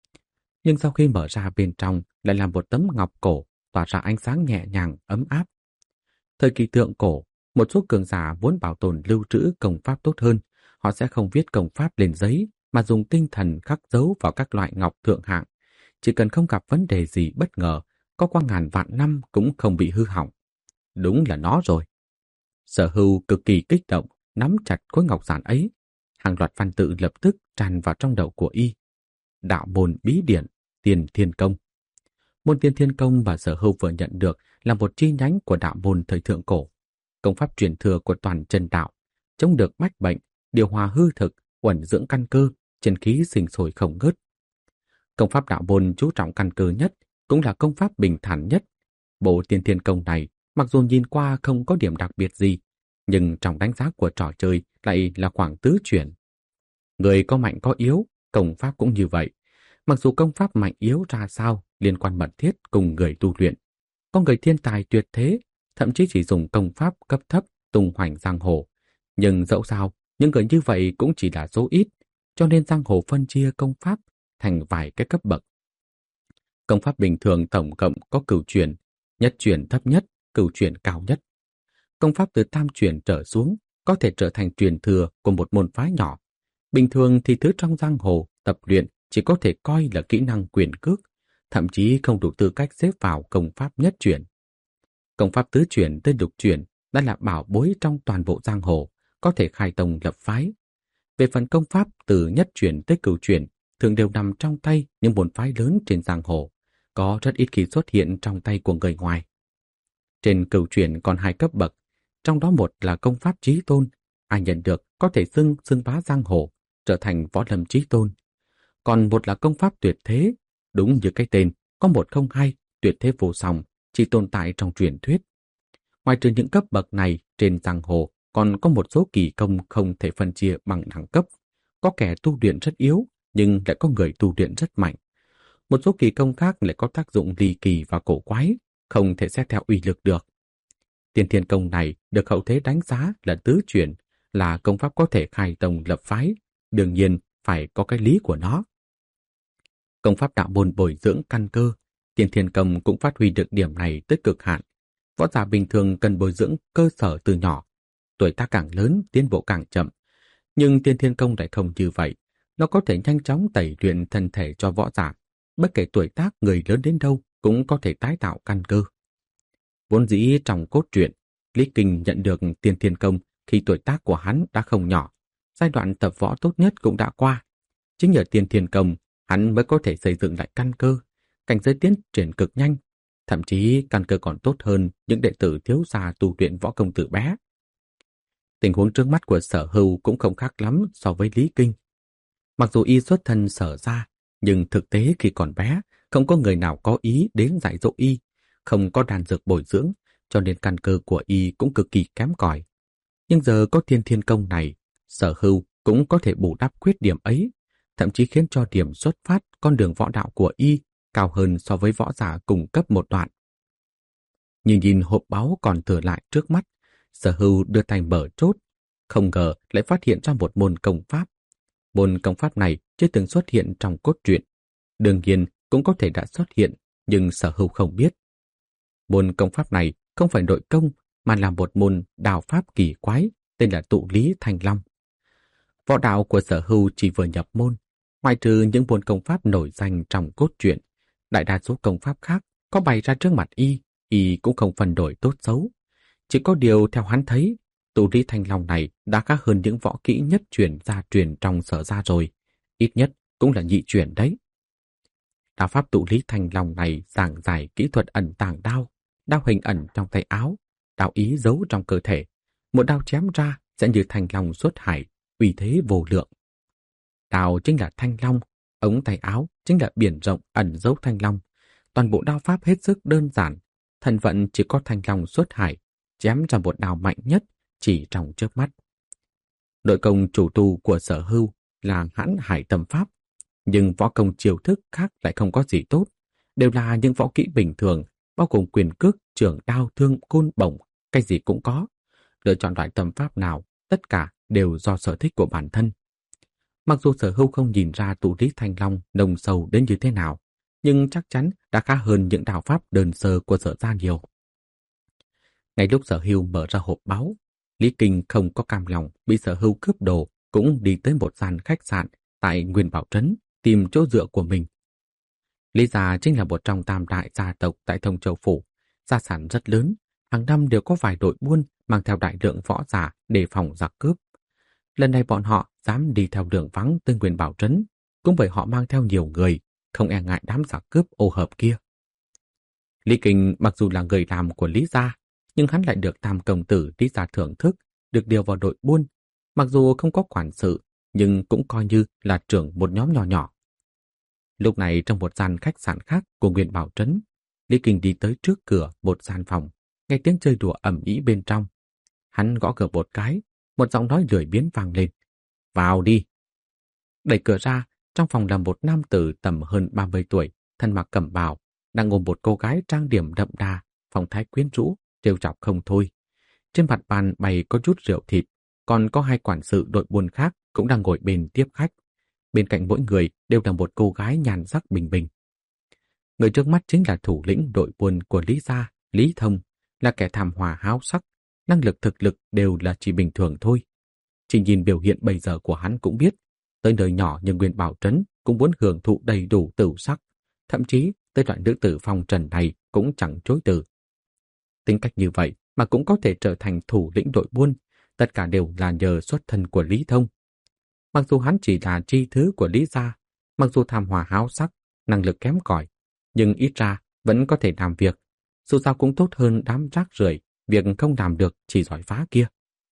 Nhưng sau khi mở ra bên trong lại là một tấm ngọc cổ tỏa ra ánh sáng nhẹ nhàng, ấm áp. Thời kỳ thượng cổ, một số cường giả muốn bảo tồn lưu trữ công pháp tốt hơn, họ sẽ không viết công pháp lên giấy mà dùng tinh thần khắc dấu vào các loại ngọc thượng hạng. Chỉ cần không gặp vấn đề gì bất ngờ, có qua ngàn vạn năm cũng không bị hư hỏng. Đúng là nó rồi. Sở Hưu cực kỳ kích động, nắm chặt khối ngọc giản ấy. Hàng loạt văn tự lập tức tràn vào trong đầu của y. Đạo môn bí điển, Tiên Thiên Công. Môn Tiên Thiên Công mà Sở Hưu vừa nhận được là một chi nhánh của đạo môn thời thượng cổ. Công pháp truyền thừa của toàn chân đạo, chống được bách bệnh, điều hòa hư thực, uẩn dưỡng căn cơ, chân khí sinh sôi không ngớt. Công pháp đạo môn chú trọng căn cơ nhất, cũng là công pháp bình thản nhất. Bộ Tiên Thiên Công này, mặc dù nhìn qua không có điểm đặc biệt gì, nhưng trong đánh giá của trò chơi lại là khoảng tứ chuyển. Người có mạnh có yếu, công pháp cũng như vậy. Mặc dù công pháp mạnh yếu ra sao liên quan mật thiết cùng người tu luyện. Có người thiên tài tuyệt thế, thậm chí chỉ dùng công pháp cấp thấp tung hoành giang hồ. Nhưng dẫu sao, những người như vậy cũng chỉ là số ít, cho nên giang hồ phân chia công pháp thành vài cái cấp bậc. Công pháp bình thường tổng cộng có cửu chuyển, nhất chuyển thấp nhất, cửu chuyển cao nhất. Công pháp từ tam chuyển trở xuống có thể trở thành truyền thừa của một môn phái nhỏ. Bình thường thì thứ trong giang hồ tập luyện chỉ có thể coi là kỹ năng quyền cước, thậm chí không đủ tư cách xếp vào công pháp nhất chuyển. Công pháp tứ chuyển tới lục chuyển đã là bảo bối trong toàn bộ giang hồ, có thể khai tông lập phái. Về phần công pháp từ nhất chuyển tới cửu chuyển, thường đều nằm trong tay những môn phái lớn trên giang hồ, có rất ít khi xuất hiện trong tay của người ngoài. Trên cửu chuyển còn hai cấp bậc, trong đó một là công pháp chí tôn, ai nhận được có thể xưng xưng bá giang hồ, trở thành võ lâm chí tôn. Còn một là công pháp tuyệt thế, đúng như cái tên, có một không hai, tuyệt thế vô song, chỉ tồn tại trong truyền thuyết. Ngoài trừ những cấp bậc này, trên giang hồ còn có một số kỳ công không thể phân chia bằng đẳng cấp. Có kẻ tu luyện rất yếu, nhưng lại có người tu luyện rất mạnh. Một số kỳ công khác lại có tác dụng ly kỳ và cổ quái, không thể xét theo uy lực được. Tiên thiên công này được hậu thế đánh giá là tứ chuyển, là công pháp có thể khai tông lập phái, đương nhiên phải có cái lý của nó. Công pháp đạo môn bồi dưỡng căn cơ, tiên thiên công cũng phát huy được điểm này tới cực hạn. Võ giả bình thường cần bồi dưỡng cơ sở từ nhỏ, tuổi tác càng lớn tiến bộ càng chậm, nhưng tiên thiên công lại không như vậy. Nó có thể nhanh chóng tẩy luyện thân thể cho võ giả, bất kể tuổi tác người lớn đến đâu cũng có thể tái tạo căn cơ. Vốn dĩ trong cốt truyện, Lý Kinh nhận được tiên thiên công khi tuổi tác của hắn đã không nhỏ, giai đoạn tập võ tốt nhất cũng đã qua. Chính nhờ tiên thiên công, hắn mới có thể xây dựng lại căn cơ, cảnh giới tiến triển cực nhanh, thậm chí căn cơ còn tốt hơn những đệ tử thiếu gia tu luyện võ công từ bé. Tình huống trước mắt của Sở Hưu cũng không khác lắm so với Lý Kinh. Mặc dù y xuất thân Sở gia, nhưng thực tế khi còn bé, không có người nào có ý đến dạy dỗ y, không có đan dược bồi dưỡng, cho nên căn cơ của y cũng cực kỳ kém cỏi. Nhưng giờ có tiên thiên công này, Sở Hưu cũng có thể bù đắp khuyết điểm ấy, thậm chí khiến cho điểm xuất phát con đường võ đạo của y cao hơn so với võ giả cùng cấp một đoạn. Nhìn nhìn hộp báu còn thừa lại trước mắt, Sở Hưu đưa tay mở chốt, không ngờ lại phát hiện ra một môn công pháp. Môn công pháp này chưa từng xuất hiện trong cốt truyện, đương nhiên cũng có thể đã xuất hiện, nhưng Sở Hưu không biết. Môn công pháp này không phải nội công, mà là một môn đào pháp kỳ quái, tên là Tụ Lý Thanh Long. Võ đạo của Sở Hưu chỉ vừa nhập môn, ngoại trừ những môn công pháp nổi danh trong cốt truyện, đại đa số công pháp khác có bày ra trước mặt y, y cũng không phân đổi tốt xấu. Chỉ có điều theo hắn thấy, Tụ Lý Thanh Long này đã khác hơn những võ kỹ nhất truyền gia truyền trong Sở gia rồi, ít nhất cũng là nhị truyền đấy. Đao pháp Tụ Lý Thanh Long này giảng giải kỹ thuật ẩn tàng đao, đao hình ẩn trong tay áo, đao ý giấu trong cơ thể. Một đao chém ra sẽ như thanh long xuất hải, uy thế vô lượng. Đao chính là thanh long, ống tay áo chính là biển rộng ẩn giấu thanh long. Toàn bộ đao pháp hết sức đơn giản, thần vận chỉ có thanh long xuất hải, chém ra một đao mạnh nhất chỉ trong chớp mắt. Nội công chủ tu của Sở Hưu là Hãn Hải Tâm Pháp, nhưng võ công chiêu thức khác lại không có gì tốt, đều là những võ kỹ bình thường, bao gồm quyền cước, trường đao, thương, côn, bổng, cái gì cũng có. Lựa chọn loại tâm pháp nào, tất cả đều do sở thích của bản thân. Mặc dù Sở Hưu không nhìn ra Tụ Lý Thanh Long nồng sâu đến như thế nào, nhưng chắc chắn đã khá hơn những đạo pháp đơn sơ của Sở gia nhiều. Ngay lúc Sở Hưu mở ra hộp báu, Lý Kinh không có cam lòng bị Sở Hưu cướp đồ, cũng đi tới một gian khách sạn tại Nguyên Bảo Trấn tìm chỗ dựa của mình. Lý gia chính là một trong tam đại gia tộc tại Thông Châu Phủ, gia sản rất lớn, hàng năm đều có vài đội buôn mang theo đại lượng võ giả đề phòng giặc cướp. Lần này bọn họ dám đi theo đường vắng tới Nguyên Bảo Trấn, cũng bởi họ mang theo nhiều người, không e ngại đám giặc cướp ô hợp kia. Lý Kinh mặc dù là người làm của Lý gia, nhưng hắn lại được tam công tử Lý gia thưởng thức, được điều vào đội buôn. Mặc dù không có quản sự, nhưng cũng coi như là trưởng một nhóm nhỏ nhỏ. Lúc này trong một gian khách sạn khác của Nguyên Bảo Trấn, Lý Kinh đi tới trước cửa một gian phòng, nghe tiếng chơi đùa ầm ĩ bên trong. Hắn gõ cửa một cái, một giọng nói lười biếng vang lên. Vào đi. Đẩy cửa ra, trong phòng là một nam tử tầm hơn ba mươi tuổi, thân mặc cẩm bào, đang ôm một cô gái trang điểm đậm đà, phong thái quyến rũ, trêu chọc không thôi. Trên mặt bàn bày có chút rượu thịt, còn có hai quản sự đội buôn khác cũng đang ngồi bên tiếp khách. Bên cạnh mỗi người đều là một cô gái nhàn sắc bình bình. Người trước mắt chính là thủ lĩnh đội buôn của Lý gia, Lý Thông, là kẻ tham hòa háo sắc, năng lực thực lực đều là chỉ bình thường thôi. Chỉ nhìn biểu hiện bây giờ của hắn cũng biết, tới nơi nhỏ như Nguyên Bảo Trấn cũng muốn hưởng thụ đầy đủ tửu sắc, thậm chí tới loại nữ tử phong trần này cũng chẳng chối từ. Tính cách như vậy mà cũng có thể trở thành thủ lĩnh đội buôn, tất cả đều là nhờ xuất thân của Lý Thông. Mặc dù hắn chỉ là tri thứ của Lý gia, mặc dù tham hòa háo sắc, năng lực kém cỏi, nhưng ít ra vẫn có thể làm việc, dù sao cũng tốt hơn đám rác rưởi, việc không làm được chỉ giỏi phá kia.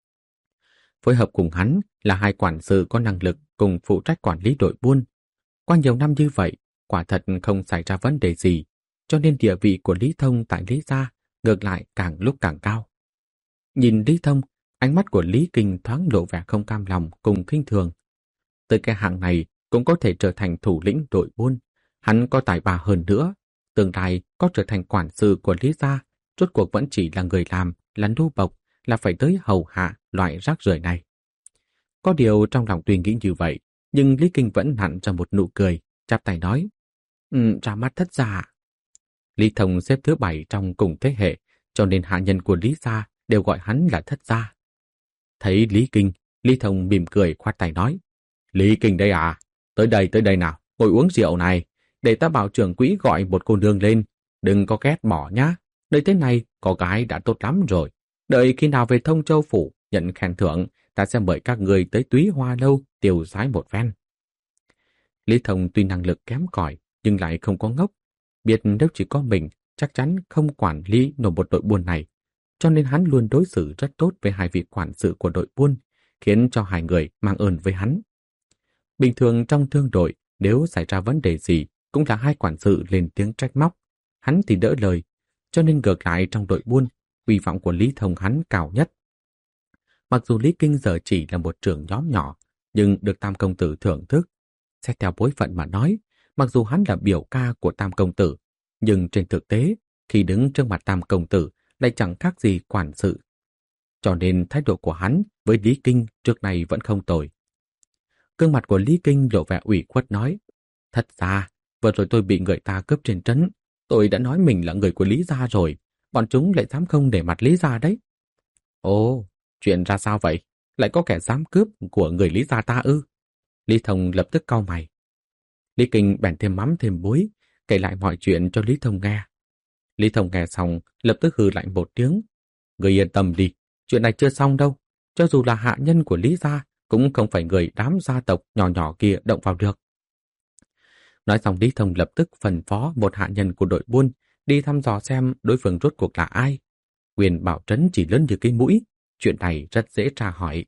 Phối hợp cùng hắn là hai quản sự có năng lực cùng phụ trách quản lý đội buôn. Qua nhiều năm như vậy, quả thật không xảy ra vấn đề gì, cho nên địa vị của Lý Thông tại Lý gia ngược lại càng lúc càng cao. Nhìn Lý Thông, ánh mắt của Lý Kinh thoáng lộ vẻ không cam lòng cùng khinh thường. Tới cái hạng này cũng có thể trở thành thủ lĩnh đội buôn, Hắn có tài ba hơn nữa, tương lai có trở thành quản sự của Lý gia, rốt cuộc vẫn chỉ là người làm, là nô bộc, là phải tới hầu hạ loại rác rưởi này. Có điều trong lòng tuy nghĩ như vậy, nhưng Lý Kinh vẫn nặn ra một nụ cười, chắp tay nói, ừ, ra mắt thất gia. Lý Thông xếp thứ bảy trong cùng thế hệ, cho nên hạ nhân của Lý gia đều gọi hắn là thất gia. Thấy Lý Kinh, Lý Thông mỉm cười khoát tay nói, Lý Kinh đây à, tới đây tới đây nào, ngồi uống rượu này, để ta bảo trưởng quỹ gọi một cô nương lên, đừng có ghét bỏ nhá, nơi thế này có gái đã tốt lắm rồi, đợi khi nào về Thông Châu Phủ nhận khen thưởng, ta sẽ mời các người tới Túy Hoa Lâu tiêu sái một phen. Lý Thông tuy năng lực kém cỏi nhưng lại không có ngốc, biết nếu chỉ có mình chắc chắn không quản lý nổi một đội buôn này, cho nên hắn luôn đối xử rất tốt với hai vị quản sự của đội buôn, khiến cho hai người mang ơn với hắn. Bình thường trong thương đội, nếu xảy ra vấn đề gì cũng là hai quản sự lên tiếng trách móc, hắn thì đỡ lời, cho nên ngược lại trong đội buôn, uy vọng của Lý Thông hắn cao nhất. Mặc dù Lý Kinh giờ chỉ là một trưởng nhóm nhỏ, nhưng được Tam Công Tử thưởng thức. Xét theo bối phận mà nói, mặc dù hắn là biểu ca của Tam Công Tử, nhưng trên thực tế, khi đứng trước mặt Tam Công Tử lại chẳng khác gì quản sự. Cho nên thái độ của hắn với Lý Kinh trước này vẫn không tồi. Gương mặt của Lý Kinh lộ vẻ ủy khuất nói, thật ra, vừa rồi tôi bị người ta cướp trên trấn, tôi đã nói mình là người của Lý gia rồi, bọn chúng lại dám không để mặt Lý gia đấy. Ồ, chuyện ra sao vậy? Lại có kẻ dám cướp của người Lý gia ta ư? Lý Thông lập tức cau mày. Lý Kinh bèn thêm mắm thêm muối, kể lại mọi chuyện cho Lý Thông nghe. Lý Thông nghe xong, lập tức hừ lạnh một tiếng. Người yên tâm đi, chuyện này chưa xong đâu. Cho dù là hạ nhân của Lý gia, cũng không phải người đám gia tộc nhỏ nhỏ kia động vào được. Nói xong Lý Thông lập tức phân phó một hạ nhân của đội buôn đi thăm dò xem đối phương rốt cuộc là ai. Quyền bảo trấn chỉ lớn như cái mũi, chuyện này rất dễ tra hỏi.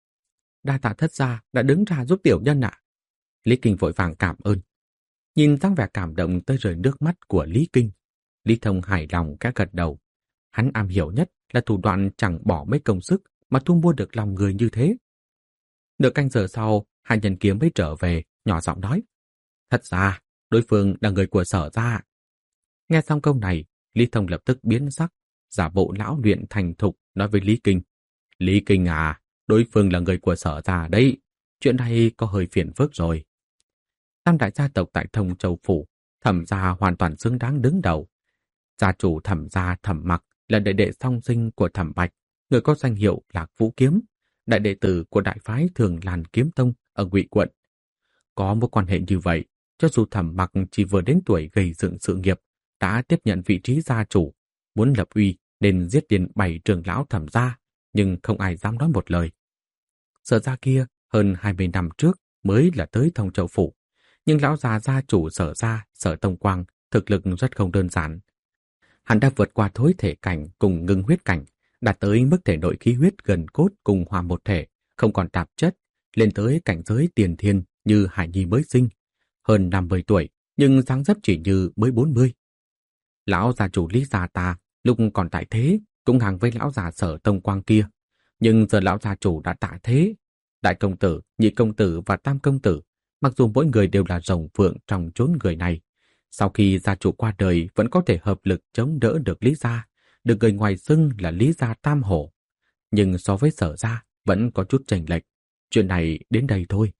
Đa tạ thất gia đã đứng ra giúp tiểu nhân ạ. Lý Kinh vội vàng cảm ơn. Nhìn dáng vẻ cảm động tới rơi nước mắt của Lý Kinh, Lý Thông hài lòng khẽ gật đầu. Hắn am hiểu nhất là thủ đoạn chẳng bỏ mấy công sức mà thu mua được lòng người như thế. Nửa canh giờ sau, hai nhân kia mới trở về, nhỏ giọng nói. Thật ra, đối phương là người của Sở gia. Nghe xong câu này, Lý Thông lập tức biến sắc, giả bộ lão luyện thành thục nói với Lý Kinh. Lý Kinh à, đối phương là người của Sở gia đấy. Chuyện này có hơi phiền phức rồi. Tam đại gia tộc tại Thông Châu Phủ, Thẩm gia hoàn toàn xứng đáng đứng đầu. Gia chủ Thẩm gia Thẩm Mặc là đệ đệ song sinh của Thẩm Bạch, người có danh hiệu Lạc Vũ Kiếm, đại đệ tử của đại phái Thường Làn Kiếm Tông ở Ngụy quận. Có mối quan hệ như vậy, cho dù Thẩm Mặc chỉ vừa đến tuổi gây dựng sự nghiệp, đã tiếp nhận vị trí gia chủ, muốn lập uy nên giết điên bảy trưởng lão Thẩm gia, nhưng không ai dám nói một lời. Sở gia kia hơn hai mươi năm trước mới là tới Thông Châu Phủ, nhưng lão già gia chủ Sở gia, Sở Tông Quang, thực lực rất không đơn giản. Hắn đã vượt qua thối thể cảnh cùng ngưng huyết cảnh, đạt tới mức thể nội khí huyết gần cốt cùng hòa một thể, không còn tạp chất, lên tới cảnh giới tiền thiên như hải nhi mới sinh, hơn năm mươi tuổi, nhưng dáng dấp chỉ như mới bốn mươi. Lão gia chủ Lý gia ta lúc còn tại thế cũng hàng với lão già Sở Tông Quang kia, nhưng giờ lão gia chủ đã tạ thế. Đại công tử, nhị công tử và tam công tử, mặc dù mỗi người đều là rồng phượng trong chốn người này, sau khi gia chủ qua đời vẫn có thể hợp lực chống đỡ được Lý gia, được người ngoài xưng là Lý gia tam hổ. Nhưng so với Sở gia vẫn có chút chênh lệch. Chuyện này đến đây thôi.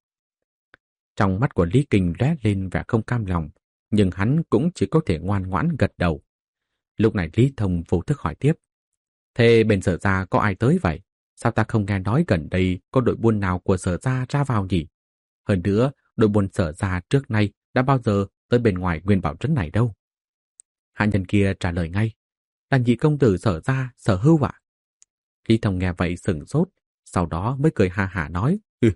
Trong mắt của Lý Kinh lóe lên vẻ không cam lòng, nhưng hắn cũng chỉ có thể ngoan ngoãn gật đầu. Lúc này Lý Thông vô thức hỏi tiếp. Thế bên Sở gia có ai tới vậy? Sao ta không nghe nói gần đây có đội buôn nào của Sở gia ra vào nhỉ? Hơn nữa, đội buôn Sở gia trước nay đã bao giờ tới bên ngoài Nguyên Bảo trấn này đâu? Hạ nhân kia trả lời ngay. Là nhị công tử Sở gia, Sở Hưu ạ. Lý Thông nghe vậy sửng sốt, sau đó mới cười ha hả nói.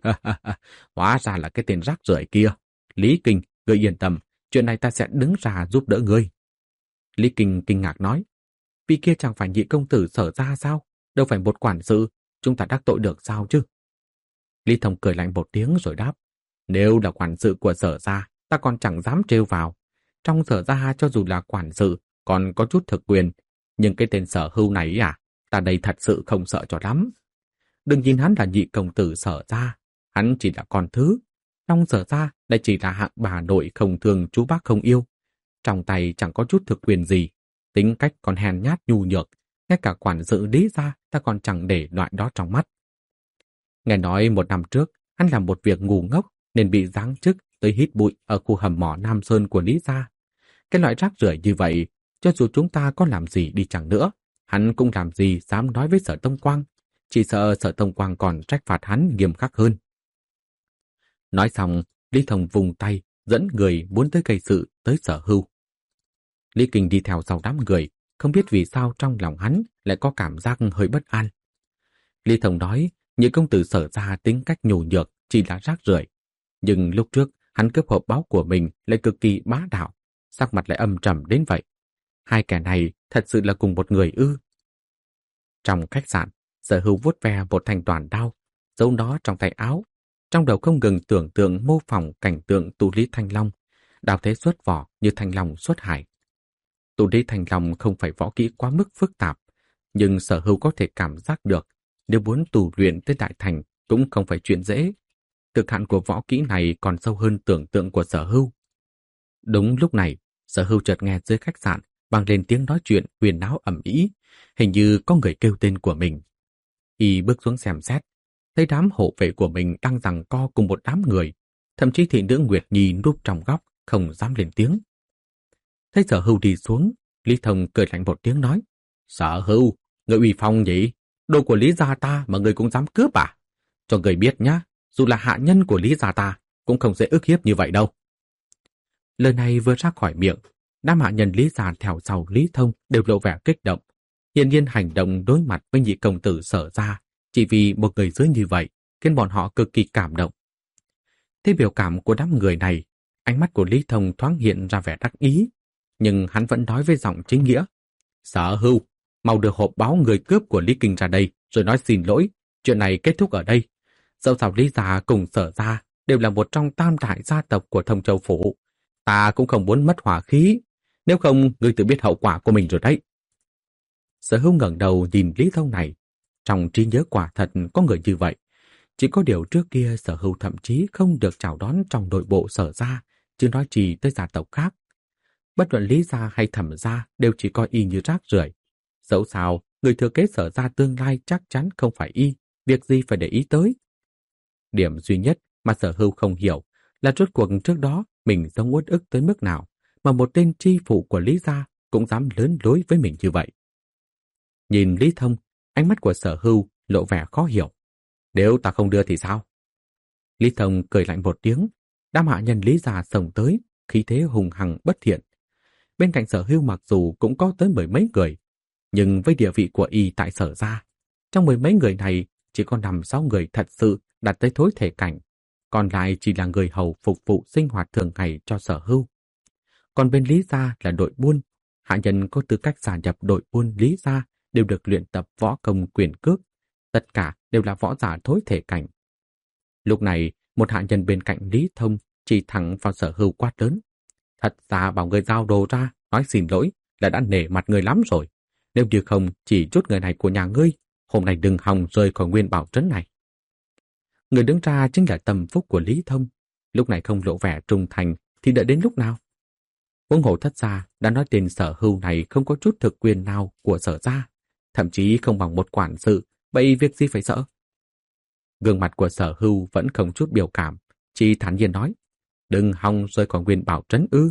Hóa ra là cái tên rác rưởi kia. Lý Kinh, ngươi yên tâm, chuyện này ta sẽ đứng ra giúp đỡ ngươi. Lý Kinh kinh ngạc nói. Vì kia chẳng phải nhị công tử Sở gia sao? Đâu phải một quản sự, chúng ta đắc tội được sao chứ? Lý Thông cười lạnh một tiếng rồi đáp. Nếu là quản sự của Sở gia, ta còn chẳng dám trêu vào. Trong Sở gia cho dù là quản sự, còn có chút thực quyền. Nhưng cái tên Sở Hưu này à, ta đây thật sự không sợ cho lắm. Đừng nhìn hắn là nhị công tử Sở gia, hắn chỉ là con thứ. Trong Sở gia lại chỉ là hạng bà nội không thương chú bác không yêu. Trong tay chẳng có chút thực quyền gì, tính cách còn hèn nhát nhu nhược, ngay cả quản sự Lý gia ta còn chẳng để loại đó trong mắt. Nghe nói một năm trước, hắn làm một việc ngu ngốc nên bị giáng chức tới hít bụi ở khu hầm mỏ Nam Sơn của Lý gia. Cái loại rác rưởi như vậy, cho dù chúng ta có làm gì đi chẳng nữa, hắn cũng làm gì dám nói với Sở Tông Quang, chỉ sợ Sở Tông Quang còn trách phạt hắn nghiêm khắc hơn. Nói xong, Lý Thông vùng tay, dẫn người muốn tới gây sự tới Sở Hưu. Lý Kinh đi theo sau đám người, không biết vì sao trong lòng hắn lại có cảm giác hơi bất an. Lý Thông nói, những công tử Sở gia tính cách nhủ nhược chỉ là rác rưởi, nhưng lúc trước hắn cướp hộp báo của mình lại cực kỳ bá đạo, sắc mặt lại âm trầm đến vậy. Hai kẻ này thật sự là cùng một người ư? Trong khách sạn, Sở Hưu vuốt ve một thanh toàn đao, giấu nó trong tay áo, trong đầu không ngừng tưởng tượng mô phỏng cảnh tượng tụ lý thanh long, đao thế xuất vỏ như thanh long xuất hải. Tụ lý thanh long không phải võ kỹ quá mức phức tạp, nhưng Sở Hưu có thể cảm giác được, nếu muốn tu luyện tới đại thành cũng không phải chuyện dễ. Cực hạn của võ kỹ này còn sâu hơn tưởng tượng của Sở Hưu. Đúng lúc này, Sở Hưu chợt nghe dưới khách sạn vang lên tiếng nói chuyện huyền náo ầm ĩ, hình như có người kêu tên của mình. Y bước xuống xem xét, thấy đám hộ vệ của mình đang giằng co cùng một đám người, thậm chí thị nữ Nguyệt Nhi núp trong góc không dám lên tiếng. Thấy Sở Hưu đi xuống, Lý Thông cười lạnh một tiếng nói: "Sở Hưu, người uy phong gì? Đồ của Lý gia ta mà người cũng dám cướp à? Cho người biết nhá, dù là hạ nhân của Lý gia ta cũng không dễ ức hiếp như vậy đâu." Lời này vừa ra khỏi miệng, đám hạ nhân Lý gia theo sau Lý Thông đều lộ vẻ kích động. Hiển nhiên hành động đối mặt với nhị công tử Sở gia chỉ vì một người dưới như vậy khiến bọn họ cực kỳ cảm động. Thế biểu cảm của đám người này, ánh mắt của Lý Thông thoáng hiện ra vẻ đắc ý, nhưng hắn vẫn nói với giọng chính nghĩa: "Sở Hưu, mau đưa hộp báo người cướp của Lý Kinh ra đây rồi nói xin lỗi, chuyện này kết thúc ở đây. Dẫu sao Lý gia cùng Sở gia đều là một trong tam đại gia tộc của Thông Châu phủ, ta cũng không muốn mất hòa khí, nếu không ngươi tự biết hậu quả của mình rồi đấy." Sở Hưu ngẩng đầu nhìn Lý Thông này, trong trí nhớ quả thật có người như vậy. Chỉ có điều trước kia Sở Hưu thậm chí không được chào đón trong nội bộ Sở gia, chứ nói gì tới gia tộc khác. Bất luận Lý gia hay Thẩm gia đều chỉ coi y như rác rưởi. Dẫu sao, người thừa kế Sở gia tương lai chắc chắn không phải y, việc gì phải để ý tới. Điểm duy nhất mà Sở Hưu không hiểu là rốt cuộc trước đó mình sống uất ức tới mức nào mà một tên tri phụ của Lý gia cũng dám lớn lối với mình như vậy. Nhìn Lý Thông, ánh mắt của Sở Hưu lộ vẻ khó hiểu. "Nếu ta không đưa thì sao?" Lý Thông cười lạnh một tiếng, đám hạ nhân Lý gia xông tới, khí thế hùng hằng bất thiện. Bên cạnh Sở Hưu mặc dù cũng có tới mười mấy người, nhưng với địa vị của y tại Sở gia, trong mười mấy người này chỉ có năm sáu người thật sự đạt tới thối thể cảnh, còn lại chỉ là người hầu phục vụ sinh hoạt thường ngày cho Sở Hưu. Còn bên Lý gia là đội buôn, hạ nhân có tư cách gia nhập đội buôn Lý gia đều được luyện tập võ công quyền cước, tất cả đều là võ giả thối thể cảnh. Lúc này, một hạ nhân bên cạnh Lý Thông chỉ thẳng vào Sở Hưu quát lớn: "Thật ra bảo người giao đồ ra, nói xin lỗi là đã nể mặt người lắm rồi. Nếu như không chỉ chút người này của nhà ngươi, hôm nay đừng hòng rời khỏi Nguyên Bảo trấn này." Người đứng ra chính là tâm phúc của Lý Thông, lúc này không lộ vẻ trung thành thì đợi đến lúc nào? Huống hồ Thất gia đã nói tên Sở Hưu này không có chút thực quyền nào của Sở gia, thậm chí không bằng một quản sự, vậy việc gì phải sợ? Gương mặt của Sở Hưu vẫn không chút biểu cảm, chỉ thản nhiên nói: "Đừng hòng rời khỏi Nguyên Bảo trấn ư?"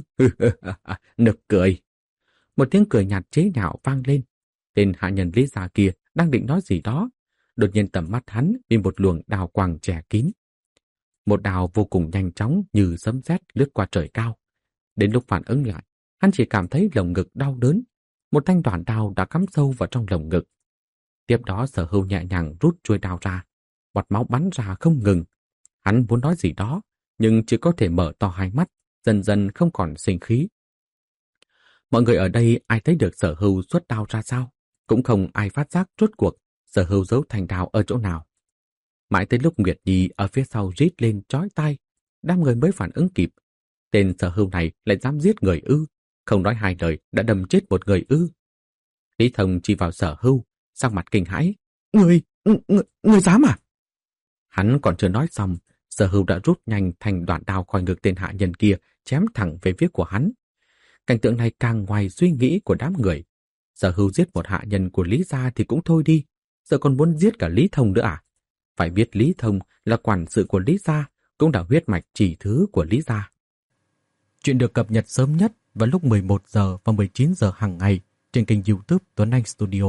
Nực cười. Một tiếng cười nhạt chế nhạo vang lên. Tên hạ nhân Lý gia kia đang định nói gì đó, đột nhiên tầm mắt hắn bị một luồng đào quang che kín. Một đào vô cùng nhanh chóng như sấm sét lướt qua trời cao. Đến lúc phản ứng lại, hắn chỉ cảm thấy lồng ngực đau đớn. Một thanh đoạn đao đã cắm sâu vào trong lồng ngực. Tiếp đó Sở Hưu nhẹ nhàng rút chuôi đao ra, bọt máu bắn ra không ngừng. Hắn muốn nói gì đó, nhưng chỉ có thể mở to hai mắt, dần dần không còn sinh khí. Mọi người ở đây ai thấy được Sở Hưu xuất đao ra sao, cũng không ai phát giác rốt cuộc Sở Hưu giấu thanh đao ở chỗ nào. Mãi tới lúc Nguyệt Nhi ở phía sau rít lên chói tai, đám người mới phản ứng kịp. Tên Sở Hưu này lại dám giết người ư? Không nói hai lời đã đâm chết một người ư? Lý Thông chỉ vào Sở Hưu, sắc mặt kinh hãi: "Người, người, người dám à?" Hắn còn chưa nói xong, Sở Hưu đã rút nhanh thành đoạn đao khỏi ngực tên hạ nhân kia, chém thẳng về phía của hắn. Cảnh tượng này càng ngoài suy nghĩ của đám người. Sở Hưu giết một hạ nhân của Lý gia thì cũng thôi đi, giờ còn muốn giết cả Lý Thông nữa à? Phải biết Lý Thông là quản sự của Lý gia, cũng là huyết mạch chỉ thứ của Lý gia. Chuyện được cập nhật sớm nhất vào lúc mười một giờ và mười chín giờ hàng ngày trên kênh YouTube Tuấn Anh Studio.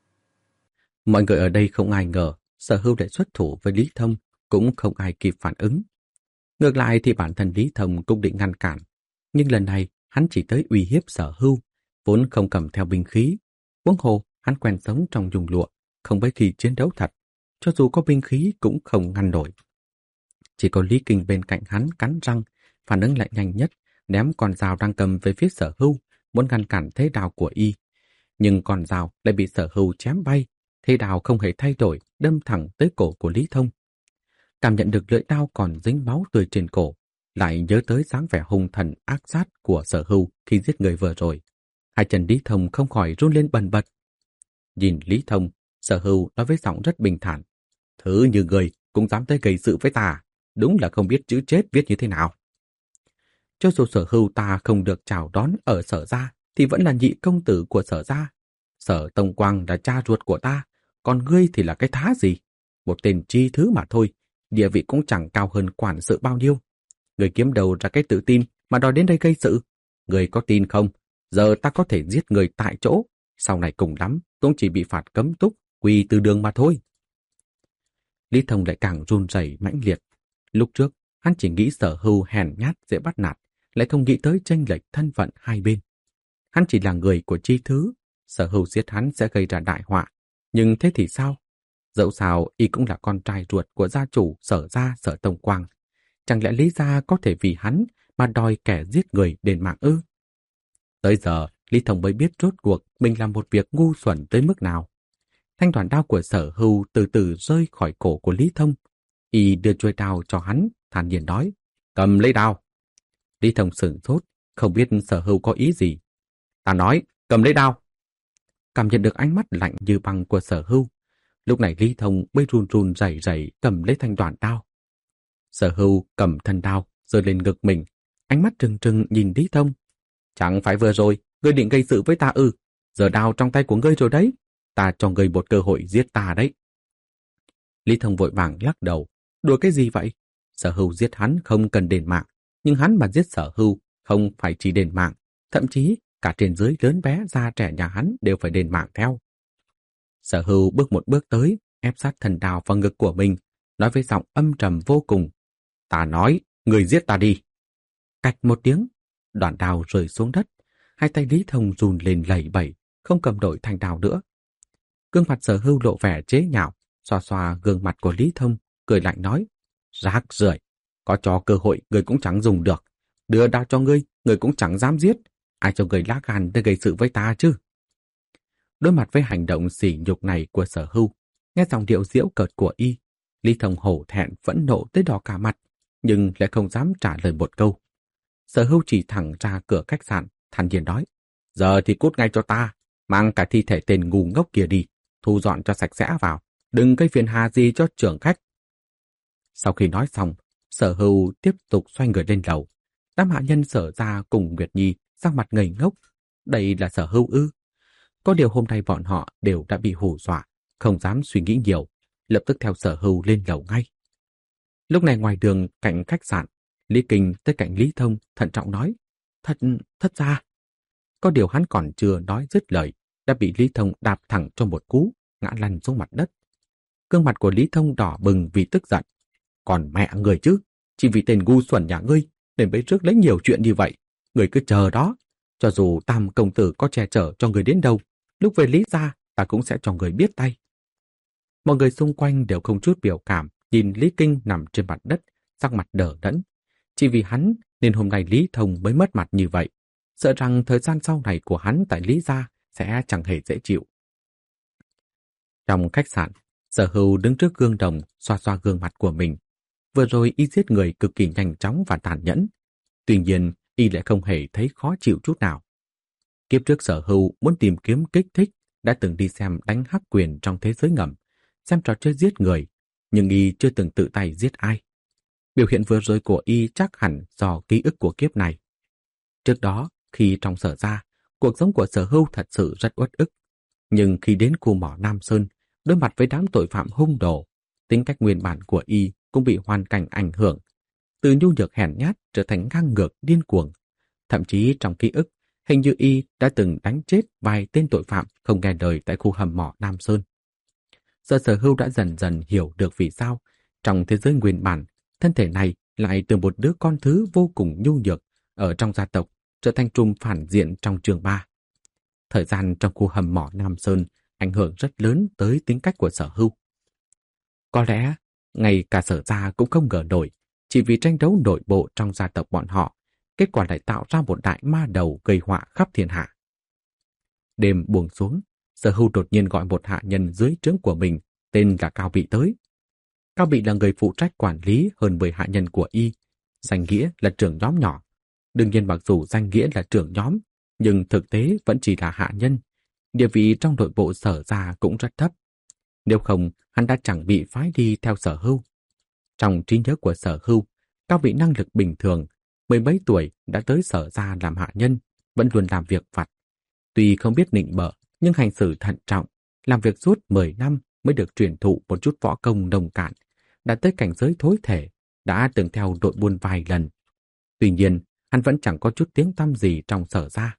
Mọi người ở đây không ai ngờ Sở Hưu lại xuất thủ với Lý Thông, cũng không ai kịp phản ứng. Ngược lại thì bản thân Lý Thông cũng định ngăn cản, nhưng lần này hắn chỉ tới uy hiếp Sở Hưu, vốn không cầm theo binh khí. Huống hồ hắn quen sống trong vùng lụa, không mấy khi chiến đấu thật, cho dù có binh khí cũng không ngăn nổi. Chỉ có Lý Kinh bên cạnh hắn cắn răng, phản ứng lại nhanh nhất, ném con dao đang cầm về phía Sở Hưu, muốn ngăn cản thế đao của y. Nhưng con dao lại bị Sở Hưu chém bay, thế đao không hề thay đổi, đâm thẳng tới cổ của Lý Thông. Cảm nhận được lưỡi đao còn dính máu tươi trên cổ, lại nhớ tới dáng vẻ hung thần ác sát của Sở Hưu khi giết người vừa rồi. Hai chân Lý Thông không khỏi run lên bần bật. Nhìn Lý Thông, Sở Hưu nói với giọng rất bình thản: "Thứ như người cũng dám tới gây sự với ta, đúng là không biết chữ chết viết như thế nào." Cho dù Sở Hưu ta không được chào đón ở Sở gia, thì vẫn là nhị công tử của Sở gia. Sở Tông Quang là cha ruột của ta, còn ngươi thì là cái thá gì? Một tên chi thứ mà thôi, địa vị cũng chẳng cao hơn quản sự bao nhiêu. Ngươi kiếm đầu ra cái tự tin mà đòi đến đây gây sự. Ngươi có tin không? Giờ ta có thể giết người tại chỗ, sau này cùng lắm cũng chỉ bị phạt cấm túc, quỳ từ đường mà thôi. Lý Thông lại càng run rẩy mãnh liệt. Lúc trước, hắn chỉ nghĩ Sở Hưu hèn nhát dễ bắt nạt, lại không nghĩ tới chênh lệch thân phận hai bên. Hắn chỉ là người của chi thứ, Sở Hưu giết hắn sẽ gây ra đại họa. Nhưng thế thì sao? Dẫu sao, y cũng là con trai ruột của gia chủ Sở gia Sở Tông Quang. Chẳng lẽ Lý gia có thể vì hắn mà đòi kẻ giết người đền mạng ư? Tới giờ, Lý Thông mới biết rốt cuộc mình làm một việc ngu xuẩn tới mức nào. Thanh đoàn đao của Sở Hưu từ từ rơi khỏi cổ của Lý Thông. Y đưa chuôi đao cho hắn, thản nhiên nói: "Cầm lấy đao." Lý Thông sửng sốt, không biết Sở Hưu có ý gì. "Ta nói, cầm lấy đao." Cảm nhận được ánh mắt lạnh như băng của Sở Hưu, lúc này Lý Thông mới run run rẩy rẩy cầm lấy thanh đoàn đao. Sở Hưu cầm thân đao giơ lên ngực mình, ánh mắt trừng trừng nhìn Lý Thông. "Chẳng phải vừa rồi ngươi định gây sự với ta ư? Giờ đao trong tay của ngươi rồi đấy, ta cho ngươi một cơ hội giết ta đấy." Lý Thông vội vàng lắc đầu. Đùa cái gì vậy? Sở Hưu giết hắn không cần đền mạng, nhưng hắn mà giết Sở Hưu không phải chỉ đền mạng, thậm chí cả trên dưới lớn bé già trẻ nhà hắn đều phải đền mạng theo. Sở Hưu bước một bước tới, ép sát thần đao vào ngực của mình, nói với giọng âm trầm vô cùng: "Ta nói, người giết ta đi." Cạch một tiếng, đoạn đao rơi xuống đất, hai tay Lý Thông run lên lẩy bẩy, không cầm nổi thanh đao nữa. Gương mặt Sở Hưu lộ vẻ chế nhạo, xoa xoa gương mặt của Lý Thông, cười lạnh nói: "Rác rưởi, có cho cơ hội người cũng chẳng dùng được, đưa đao cho ngươi, người cũng chẳng dám giết, ai cho người lá gan để gây sự với ta chứ?" Đối mặt với hành động sỉ nhục này của Sở Hưu, nghe giọng điệu giễu cợt của y, Lý Thông hổ thẹn phẫn nộ tới đỏ cả mặt, nhưng lại không dám trả lời một câu. Sở Hưu chỉ thẳng ra cửa khách sạn, thản nhiên nói: "Giờ thì cút ngay cho ta, mang cả thi thể tên ngu ngốc kia đi, thu dọn cho sạch sẽ vào, đừng gây phiền hà gì cho trưởng khách." Sau khi nói xong, Sở Hưu tiếp tục xoay người lên lầu. Đám hạ nhân Sở gia cùng Nguyệt Nhi sắc mặt ngây ngốc. Đây là Sở Hưu ư? Có điều hôm nay bọn họ đều đã bị hù dọa, không dám suy nghĩ nhiều, lập tức theo Sở Hưu lên lầu ngay. Lúc này ngoài đường cạnh khách sạn, Lý Kinh tới cạnh Lý Thông thận trọng nói: Thật, thất gia." Có điều hắn còn chưa nói dứt lời, đã bị Lý Thông đạp thẳng cho một cú, ngã lăn xuống mặt đất. Gương mặt của Lý Thông đỏ bừng vì tức giận. "Còn mẹ người chứ, chỉ vì tên ngu xuẩn nhà ngươi nên bấy trước lấy nhiều chuyện như vậy. Người cứ chờ đó, cho dù Tam công tử có che chở cho người đến đâu, lúc về Lý gia ta cũng sẽ cho người biết tay." Mọi người xung quanh đều không chút biểu cảm nhìn Lý Kinh nằm trên mặt đất, sắc mặt đờ đẫn. Chỉ vì hắn nên hôm nay Lý Thông mới mất mặt như vậy, sợ rằng thời gian sau này của hắn tại Lý gia sẽ chẳng hề dễ chịu. Trong khách sạn, Sở Hưu đứng trước gương đồng xoa xoa gương mặt của mình. Vừa rồi y giết người cực kỳ nhanh chóng và tàn nhẫn. Tuy nhiên, y lại không hề thấy khó chịu chút nào. Kiếp trước Sở Hưu muốn tìm kiếm kích thích, đã từng đi xem đánh hắc quyền trong thế giới ngầm, xem trò chơi giết người, nhưng y chưa từng tự tay giết ai. Biểu hiện vừa rồi của y chắc hẳn do ký ức của kiếp này. Trước đó, khi trong Sở Gia, cuộc sống của Sở Hưu thật sự rất uất ức. Nhưng khi đến khu mỏ Nam Sơn, đối mặt với đám tội phạm hung đồ, tính cách nguyên bản của y cũng bị hoàn cảnh ảnh hưởng. Từ nhu nhược hèn nhát trở thành ngang ngược điên cuồng. Thậm chí trong ký ức, hình như y đã từng đánh chết vài tên tội phạm không nghe lời tại khu hầm mỏ Nam Sơn. Giờ Sở Hưu đã dần dần hiểu được vì sao trong thế giới nguyên bản, thân thể này lại từ một đứa con thứ vô cùng nhu nhược ở trong gia tộc trở thành trùm phản diện trong trường ba. Thời gian trong khu hầm mỏ Nam Sơn ảnh hưởng rất lớn tới tính cách của Sở Hưu. Có lẽ, ngay cả Sở Gia cũng không ngờ nổi, chỉ vì tranh đấu nội bộ trong gia tộc bọn họ, kết quả lại tạo ra một đại ma đầu gây họa khắp thiên hạ. Đêm buông xuống, Sở Hưu đột nhiên gọi một hạ nhân dưới trướng của mình, tên là Cao Bị tới. Cao Bị là người phụ trách quản lý hơn mười hạ nhân của y, danh nghĩa là trưởng nhóm nhỏ. Đương nhiên mặc dù danh nghĩa là trưởng nhóm, nhưng thực tế vẫn chỉ là hạ nhân. Địa vị trong nội bộ Sở Gia cũng rất thấp. Nếu không, hắn đã chẳng bị phái đi theo Sở Hưu. Trong trí nhớ của Sở Hưu, Cao Bị năng lực bình thường, mười mấy tuổi đã tới Sở Gia làm hạ nhân, vẫn luôn làm việc vặt. Tuy không biết nịnh bợ, nhưng hành xử thận trọng, làm việc suốt mười năm mới được truyền thụ một chút võ công nông cạn, đã tới cảnh giới thối thể, đã từng theo đội buôn vài lần. Tuy nhiên, hắn vẫn chẳng có chút tiếng tăm gì trong Sở Gia.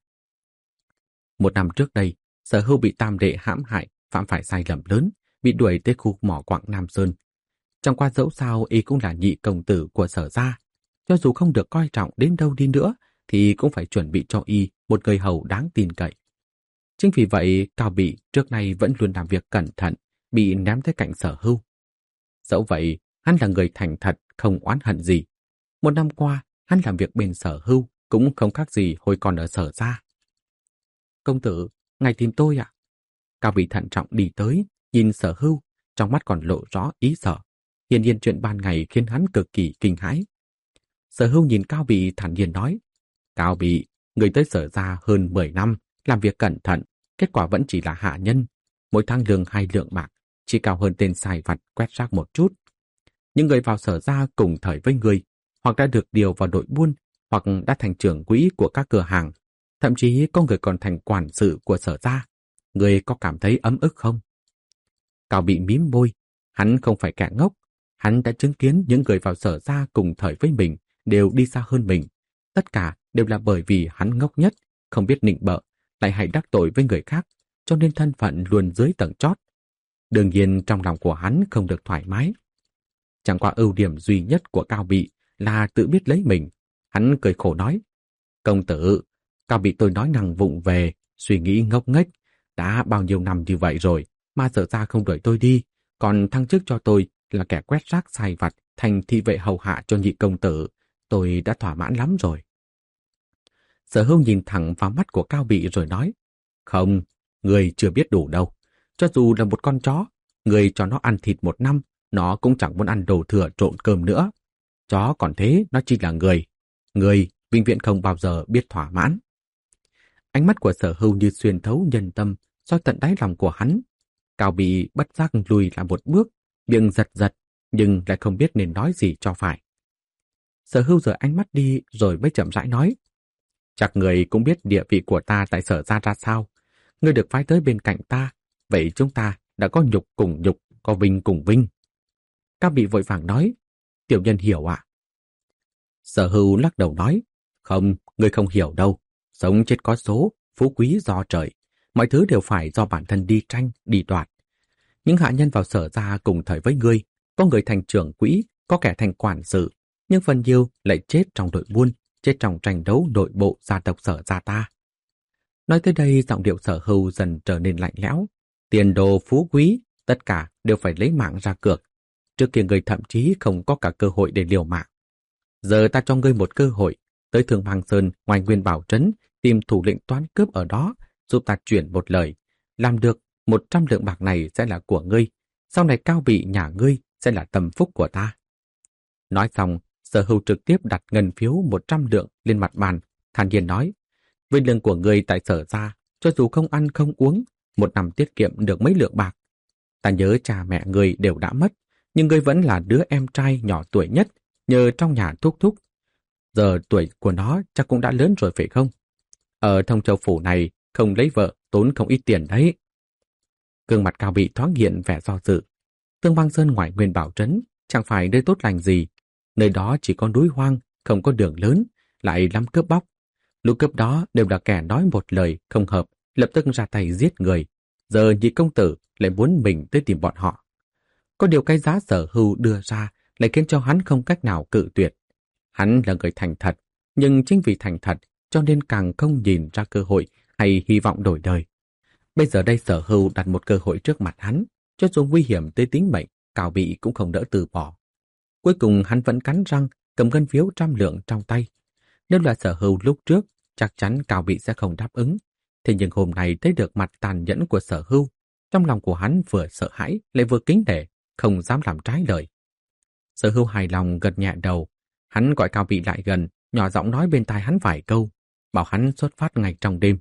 Một năm trước đây, Sở Hưu bị tam đệ hãm hại, phạm phải sai lầm lớn, bị đuổi tới khu mỏ quặng Nam Sơn. Trong qua dẫu sao y cũng là nhị công tử của Sở Gia, cho dù không được coi trọng đến đâu đi nữa, thì cũng phải chuẩn bị cho y một người hầu đáng tin cậy. Chính vì vậy, Cao Bị trước nay vẫn luôn làm việc cẩn thận, bị ném tới cạnh Sở Hưu. Dẫu vậy, hắn là người thành thật, không oán hận gì. Một năm qua, hắn làm việc bên Sở Hưu cũng không khác gì hồi còn ở Sở Gia. Công tử, ngài tìm tôi ạ? Cao Bị thận trọng đi tới, nhìn Sở Hưu, trong mắt còn lộ rõ ý sợ. Hiển nhiên chuyện ban ngày khiến hắn cực kỳ kinh hãi. Sở Hưu nhìn Cao Bị thản nhiên nói, Cao Bị, người tới Sở Gia hơn mười năm, làm việc cẩn thận, kết quả vẫn chỉ là hạ nhân. Mỗi tháng lương hai lượng bạc, chỉ cao hơn tên sai vặt quét rác một chút. Những người vào Sở Gia cùng thời với người, hoặc đã được điều vào đội buôn, hoặc đã thành trưởng quỹ của các cửa hàng, thậm chí có người còn thành quản sự của Sở Gia. Người có cảm thấy ấm ức không? Cao Bị mím môi, hắn không phải kẻ ngốc. Hắn đã chứng kiến những người vào Sở Gia cùng thời với mình đều đi xa hơn mình. Tất cả đều là bởi vì hắn ngốc nhất, không biết nịnh bợ, lại hay đắc tội với người khác, cho nên thân phận luôn dưới tầng chót. Đương nhiên trong lòng của hắn không được thoải mái. Chẳng qua ưu điểm duy nhất của Cao Bị là tự biết lấy mình. Hắn cười khổ nói, công tử, Cao Bị tôi nói năng vụng về, suy nghĩ ngốc nghếch. Đã bao nhiêu năm như vậy rồi, mà Sở Gia không đuổi tôi đi, còn thăng chức cho tôi là kẻ quét rác sai vặt thành thị vệ hầu hạ cho nhị công tử. Tôi đã thỏa mãn lắm rồi. Sở Hưu nhìn thẳng vào mắt của Cao Bị rồi nói, không, người chưa biết đủ đâu. Cho dù là một con chó, người cho nó ăn thịt một năm, nó cũng chẳng muốn ăn đồ thừa trộn cơm nữa. Chó còn thế, nó chỉ là người. Người vĩnh viễn không bao giờ biết thỏa mãn. Ánh mắt của Sở Hưu như xuyên thấu nhân tâm, soi tận đáy lòng của hắn. Cao Bị bất giác lùi lại một bước, miệng giật giật, nhưng lại không biết nên nói gì cho phải. Sở Hưu rời ánh mắt đi rồi mới chậm rãi nói, chắc người cũng biết địa vị của ta tại Sở Gia ra sao. Ngươi được phái tới bên cạnh ta, vậy chúng ta đã có nhục cùng nhục, có vinh cùng vinh. Cao Bị vội vàng nói, tiểu nhân hiểu ạ. Sở Hưu lắc đầu nói, không, ngươi không hiểu đâu. Sống chết có số, phú quý do trời. Mọi thứ đều phải do bản thân đi tranh, đi đoạt. Những hạ nhân vào Sở Gia cùng thời với ngươi, có người thành trưởng quỹ, có kẻ thành quản sự, nhưng phần nhiều lại chết trong đội buôn, chết trong tranh đấu nội bộ gia tộc Sở Gia ta. Nói tới đây, giọng điệu Sở Hưu dần trở nên lạnh lẽo. Tiền đồ phú quý, tất cả đều phải lấy mạng ra cược. Trước kia ngươi thậm chí không có cả cơ hội để liều mạng. Giờ ta cho ngươi một cơ hội, tới Thương Bang Sơn ngoài Nguyên Bảo Trấn, tìm thủ lĩnh toán cướp ở đó, giúp ta chuyển một lời. Làm được, một trăm lượng bạc này sẽ là của ngươi. Sau này Cao Bị nhà ngươi sẽ là tâm phúc của ta. Nói xong, Sở Hưu trực tiếp đặt ngân phiếu một trăm lượng lên mặt bàn, thản nhiên nói, với lương của ngươi tại Sở Gia, cho dù không ăn không uống, một năm tiết kiệm được mấy lượng bạc. Ta nhớ cha mẹ ngươi đều đã mất, nhưng ngươi vẫn là đứa em trai nhỏ tuổi nhất, nhờ trong nhà thúc thúc. Giờ tuổi của nó chắc cũng đã lớn rồi phải không? Ở Thông Châu Phủ này không lấy vợ tốn không ít tiền đấy. Gương mặt Cao Bị thoáng hiện vẻ do dự. Tương Băng Sơn ngoài Nguyên Bảo Trấn chẳng phải nơi tốt lành gì. Nơi đó chỉ có núi hoang, không có đường lớn, lại lắm cướp bóc. Lũ cướp đó đều là kẻ nói một lời không hợp, lập tức ra tay giết người. Giờ nhị công tử lại muốn mình tới tìm bọn họ. Có điều cái giá Sở Hưu đưa ra lại khiến cho hắn không cách nào cự tuyệt. Hắn là người thành thật, nhưng chính vì thành thật cho nên càng không nhìn ra cơ hội hay hy vọng đổi đời. Bây giờ đây Sở Hưu đặt một cơ hội trước mặt hắn, cho dù nguy hiểm tới tính mệnh, Cao Bị cũng không đỡ từ bỏ. Cuối cùng hắn vẫn cắn răng, cầm ngân phiếu trăm lượng trong tay. Nếu là Sở Hưu lúc trước, chắc chắn Cao Bị sẽ không đáp ứng. Thế nhưng hôm nay thấy được mặt tàn nhẫn của Sở Hưu, trong lòng của hắn vừa sợ hãi lại vừa kính nể, không dám làm trái lời. Sở Hưu hài lòng gật nhẹ đầu, hắn gọi Cao Bị lại gần, nhỏ giọng nói bên tai hắn vài câu, bảo hắn xuất phát ngay trong đêm.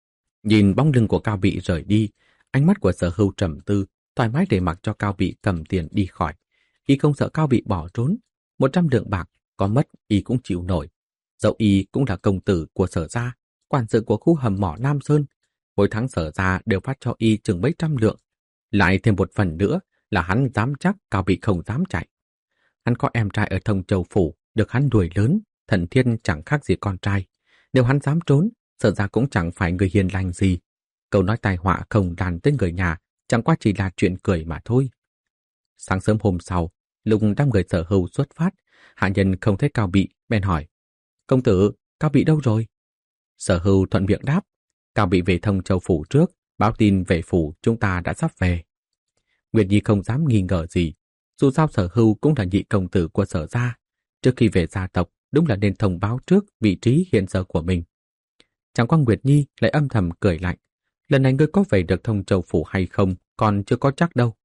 Nhìn bóng lưng của Cao Bị rời đi, ánh mắt của Sở Hưu trầm tư, thoải mái để mặc cho Cao Bị cầm tiền đi khỏi. Y không sợ Cao Bị bỏ trốn, một trăm lượng bạc có mất Y cũng chịu nổi. Dẫu Y cũng là công tử của Sở gia, quản sự của khu hầm mỏ Nam Sơn, mỗi tháng Sở gia đều phát cho Y chừng mấy trăm lượng, lại thêm một phần nữa là hắn dám chắc Cao Bị không dám chạy. Hắn có em trai ở Thông Châu Phủ, được hắn đuổi lớn, thần thiên chẳng khác gì con trai. Nếu hắn dám trốn, Sở gia cũng chẳng phải người hiền lành gì. Câu nói tai họa không đàn tới người nhà, chẳng qua chỉ là chuyện cười mà thôi. Sáng sớm hôm sau, lúc đang người Sở Hưu xuất phát, hạ nhân không thấy Cao Bị, bèn hỏi: Công tử, Cao Bị đâu rồi? Sở Hưu thuận miệng đáp: Cao Bị về Thông Châu Phủ trước, báo tin về phủ chúng ta đã sắp về. Nguyệt Nhi không dám nghi ngờ gì, dù sao Sở Hưu cũng là nhị công tử của Sở gia. Trước khi về gia tộc, đúng là nên thông báo trước vị trí hiện giờ của mình. Chẳng qua Nguyệt Nhi lại âm thầm cười lạnh: lần này ngươi có về được Thông Châu Phủ hay không còn chưa có chắc đâu.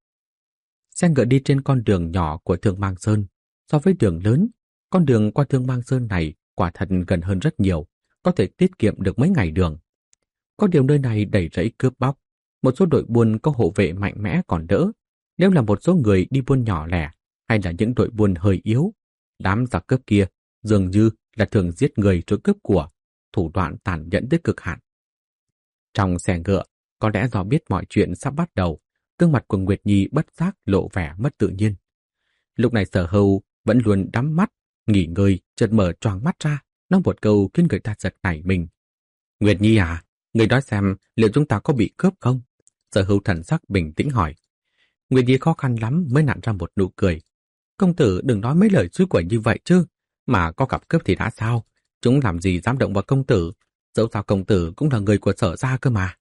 Xe ngựa đi trên con đường nhỏ của Thương Mang Sơn. So với đường lớn, con đường qua Thương Mang Sơn này quả thật gần hơn rất nhiều, có thể tiết kiệm được mấy ngày đường. Có điều nơi này đầy rẫy cướp bóc, một số đội buôn có hộ vệ mạnh mẽ còn đỡ. Nếu là một số người đi buôn nhỏ lẻ hay là những đội buôn hơi yếu, đám giặc cướp kia dường như là thường giết người rồi cướp của, thủ đoạn tàn nhẫn tới cực hạn. Trong xe ngựa, có lẽ do biết mọi chuyện sắp bắt đầu, gương mặt của Nguyệt Nhi bất giác lộ vẻ mất tự nhiên. Lúc này Sở Hưu vẫn luôn đắm mắt, nghỉ ngơi, chợt mở choàng mắt ra, nói một câu khiến người ta giật nảy mình. Nguyệt Nhi à, người nói xem liệu chúng ta có bị cướp không? Sở Hưu thần sắc bình tĩnh hỏi. Nguyệt Nhi khó khăn lắm mới nặn ra một nụ cười. Công tử đừng nói mấy lời suối quẩy như vậy chứ, mà có gặp cướp thì đã sao? Chúng làm gì dám động vào công tử? Dẫu sao công tử cũng là người của Sở gia cơ mà.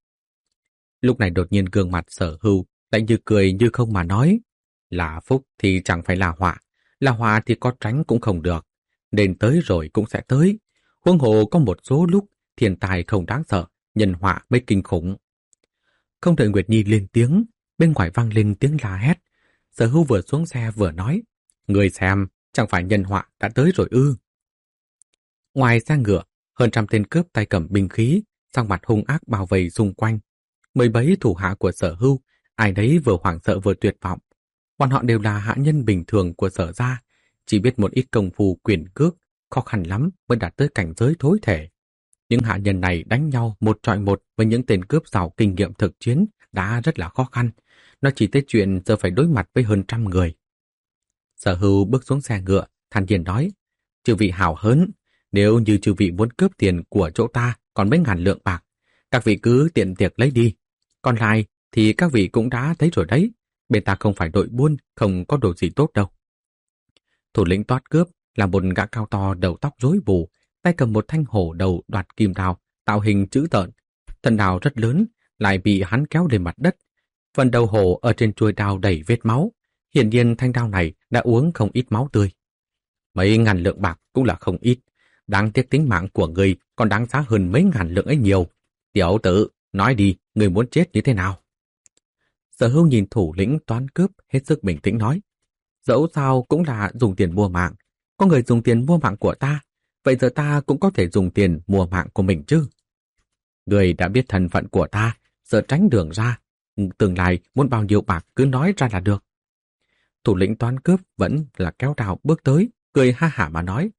Lúc này đột nhiên gương mặt Sở Hưu lại như cười như không mà nói: là phúc thì chẳng phải là họa, là họa thì có tránh cũng không được, nên tới rồi cũng sẽ tới. Huống hồ có một số lúc thiên tài không đáng sợ, nhân họa mới kinh khủng. Không đợi Nguyệt Nhi lên tiếng, bên ngoài vang lên tiếng la hét. Sở Hưu vừa xuống xe vừa nói: người xem, chẳng phải nhân họa đã tới rồi ư? Ngoài xe ngựa, hơn trăm tên cướp tay cầm binh khí, sắc mặt hung ác bao vây xung quanh. Mười mấy thủ hạ của Sở Hưu, ai đấy vừa hoảng sợ vừa tuyệt vọng. Bọn họ đều là hạ nhân bình thường của Sở gia, chỉ biết một ít công phu quyền cước, khó khăn lắm mới đạt tới cảnh giới thối thể. Những hạ nhân này đánh nhau một trọi một với những tên cướp giàu kinh nghiệm thực chiến đã rất là khó khăn. Nó chỉ tới chuyện giờ phải đối mặt với hơn trăm người. Sở Hưu bước xuống xe ngựa, thản nhiên nói: chư vị hào hớn, nếu như chư vị muốn cướp tiền của chỗ ta còn mấy ngàn lượng bạc, các vị cứ tiện tiệc lấy đi. Còn lại thì các vị cũng đã thấy rồi đấy, bên ta không phải đội buôn, không có đồ gì tốt đâu. Thủ lĩnh toát cướp là một gã cao to đầu tóc rối bù, tay cầm một thanh hổ đầu đoạt kim đao, tạo hình chữ tợn. Thân đao rất lớn, lại bị hắn kéo lên mặt đất. Phần đầu hổ ở trên chuôi đao đầy vết máu, hiển nhiên thanh đao này đã uống không ít máu tươi. Mấy ngàn lượng bạc cũng là không ít, đáng tiếc tính mạng của người còn đáng giá hơn mấy ngàn lượng ấy nhiều. Tiểu tử, nói đi, người muốn chết như thế nào? Sở Hưu nhìn thủ lĩnh toán cướp hết sức bình tĩnh nói: dẫu sao cũng là dùng tiền mua mạng, có người dùng tiền mua mạng của ta, vậy giờ ta cũng có thể dùng tiền mua mạng của mình chứ. Người đã biết thân phận của ta, giờ tránh đường ra, tương lai muốn bao nhiêu bạc cứ nói ra là được. Thủ lĩnh toán cướp vẫn là kéo đào bước tới, cười ha hả mà nói.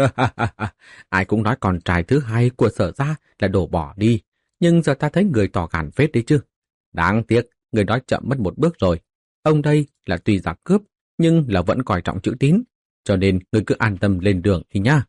Ai cũng nói con trai thứ hai của Sở gia là đổ bỏ đi, nhưng giờ ta thấy người tỏ gan phết đấy chứ. Đáng tiếc, người nói chậm mất một bước rồi. Ông đây là tuy giặc cướp, nhưng là vẫn coi trọng chữ tín, cho nên người cứ an tâm lên đường thì nha.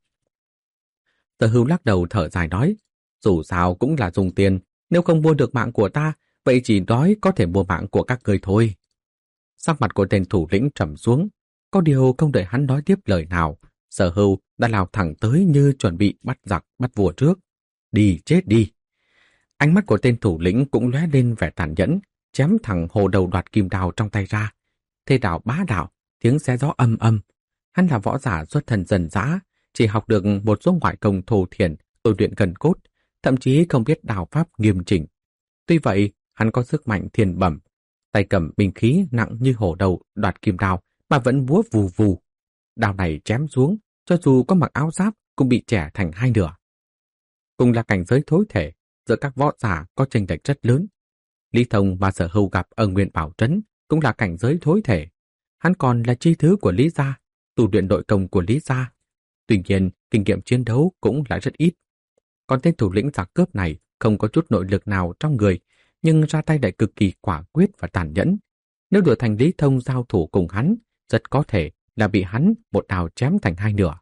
Sở Hưu lắc đầu thở dài nói, dù sao cũng là dùng tiền, nếu không mua được mạng của ta, vậy chỉ nói có thể mua mạng của các người thôi. Sắc mặt của tên thủ lĩnh trầm xuống, có điều không đợi hắn nói tiếp lời nào, Sở Hưu đã lao thẳng tới như chuẩn bị bắt giặc bắt vua trước. Đi chết đi! Ánh mắt của tên thủ lĩnh cũng lóe lên vẻ tàn nhẫn, chém thẳng hồ đầu đoạt kim đao trong tay ra. Thế đao bá đạo, tiếng xé gió âm âm. Hắn là võ giả xuất thân dần dã, chỉ học được một số ngoại công thô thiển, tu luyện gần cốt, thậm chí không biết đao pháp nghiêm chỉnh. Tuy vậy, hắn có sức mạnh thiên bẩm, tay cầm binh khí nặng như hổ đầu đoạt kim đao mà vẫn múa vù vù. Đao này chém xuống, cho dù có mặc áo giáp cũng bị chẻ thành hai nửa. Cùng là cảnh giới thối thể, giữa các võ giả có chênh lệch rất lớn. Lý Thông mà Sở Hưu gặp ở Nguyên Bảo Trấn cũng là cảnh giới thối thể. Hắn còn là chi thứ của Lý gia, tu luyện nội công của Lý gia. Tuy nhiên, kinh nghiệm chiến đấu cũng lại rất ít. Còn tên thủ lĩnh giặc cướp này không có chút nội lực nào trong người, nhưng ra tay lại cực kỳ quả quyết và tàn nhẫn. Nếu đổi thành Lý Thông giao thủ cùng hắn, rất có thể là bị hắn một đao chém thành hai nửa.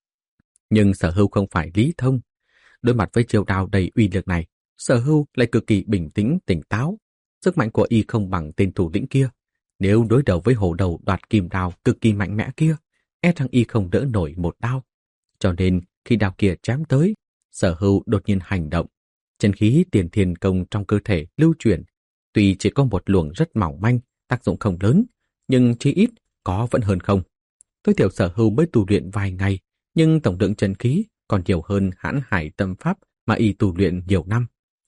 Nhưng Sở Hưu không phải Lý Thông. Đối mặt với chiêu đao đầy uy lực này, Sở Hưu lại cực kỳ bình tĩnh, tỉnh táo. Sức mạnh của y không bằng tên thủ lĩnh kia. Nếu đối đầu với hổ đầu đoạt kim đao cực kỳ mạnh mẽ kia, e rằng y không đỡ nổi một đao. Cho nên, khi đao kia chém tới, Sở Hưu đột nhiên hành động. Chân khí tiền thiên công trong cơ thể lưu chuyển. Tuy chỉ có một luồng rất mỏng manh, tác dụng không lớn, nhưng chí ít có vẫn hơn không. Tối thiểu Sở Hưu mới tu luyện vài ngày, nhưng tổng lượng chân khí còn nhiều hơn hãn hải tâm pháp mà y tu luyện nhiều năm.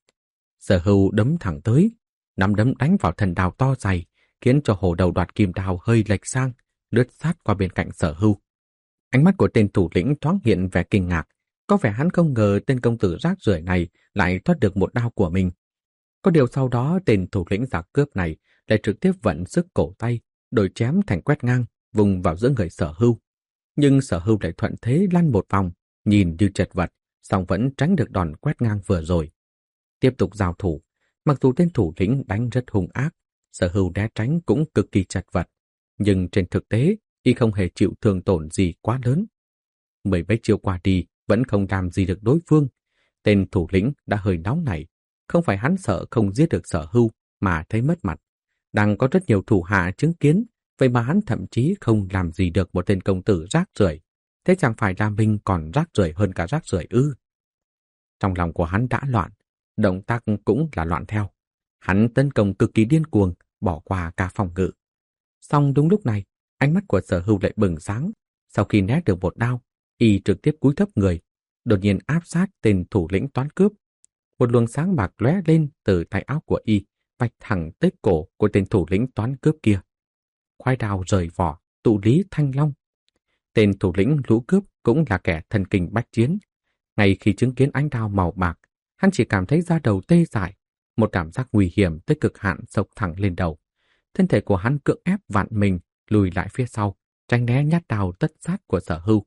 Sở Hưu đấm thẳng tới, nắm đấm đánh vào thần đao to dày, khiến cho hổ đầu đoạt kim đao hơi lệch sang, lướt sát qua bên cạnh Sở Hưu. Ánh mắt của tên thủ lĩnh thoáng hiện vẻ kinh ngạc, có vẻ hắn không ngờ tên công tử rác rưởi này lại thoát được một đao của mình. Có điều sau đó tên thủ lĩnh giặc cướp này lại trực tiếp vận sức cổ tay, đổi chém thành quét ngang, vùng vào giữa người Sở Hưu. Nhưng Sở Hưu lại thuận thế lăn một vòng, nhìn như chật vật, song vẫn tránh được đòn quét ngang vừa rồi. Tiếp tục giao thủ, mặc dù tên thủ lĩnh đánh rất hung ác, Sở Hưu né tránh cũng cực kỳ chật vật, nhưng trên thực tế, y không hề chịu thương tổn gì quá lớn. Mười mấy chiêu qua đi, vẫn không làm gì được đối phương. Tên thủ lĩnh đã hơi nóng nảy, không phải hắn sợ không giết được Sở Hưu mà thấy mất mặt. Đang có rất nhiều thủ hạ chứng kiến, vậy mà hắn thậm chí không làm gì được một tên công tử rác rưởi. Thế chẳng phải là mình còn rác rưởi hơn cả rác rưởi ư? Trong lòng của hắn đã loạn, động tác cũng là loạn theo. Hắn tấn công cực kỳ điên cuồng, bỏ qua cả phòng ngự. Song đúng lúc này, ánh mắt của Sở Hưu lại bừng sáng. Sau khi né được một đao, y trực tiếp cúi thấp người, đột nhiên áp sát tên thủ lĩnh toán cướp. Một luồng sáng bạc lóe lên từ tay áo của y, vạch thẳng tới cổ của tên thủ lĩnh toán cướp kia. Khoai đao rời vỏ, tụ lý thanh long. Tên thủ lĩnh lũ cướp cũng là kẻ thần kinh bách chiến. Ngay khi chứng kiến ánh đao màu bạc, hắn chỉ cảm thấy da đầu tê dại, một cảm giác nguy hiểm tới cực hạn xộc thẳng lên đầu. Thân thể của hắn cưỡng ép vặn mình, lùi lại phía sau, tránh né nhát đao tất sát của Sở Hưu.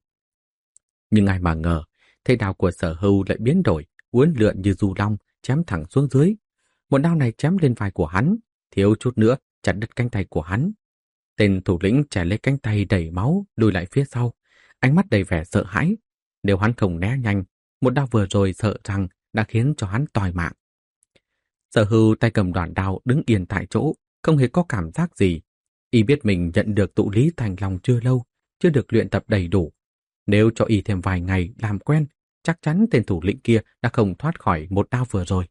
Nhưng ai mà ngờ, thế đao của Sở Hưu lại biến đổi, uốn lượn như du long, chém thẳng xuống dưới. Một đao này chém lên vai của hắn, thiếu chút nữa chặt đứt cánh tay của hắn. Tên thủ lĩnh chẻ lấy cánh tay đầy máu, lùi lại phía sau, ánh mắt đầy vẻ sợ hãi. Nếu hắn không né nhanh, một đao vừa rồi sợ rằng đã khiến cho hắn tòi mạng. Sở Hưu tay cầm đoạn đao đứng yên tại chỗ, không hề có cảm giác gì. Y biết mình nhận được tụ lý thành lòng chưa lâu, chưa được luyện tập đầy đủ. Nếu cho y thêm vài ngày làm quen, chắc chắn tên thủ lĩnh kia đã không thoát khỏi một đao vừa rồi.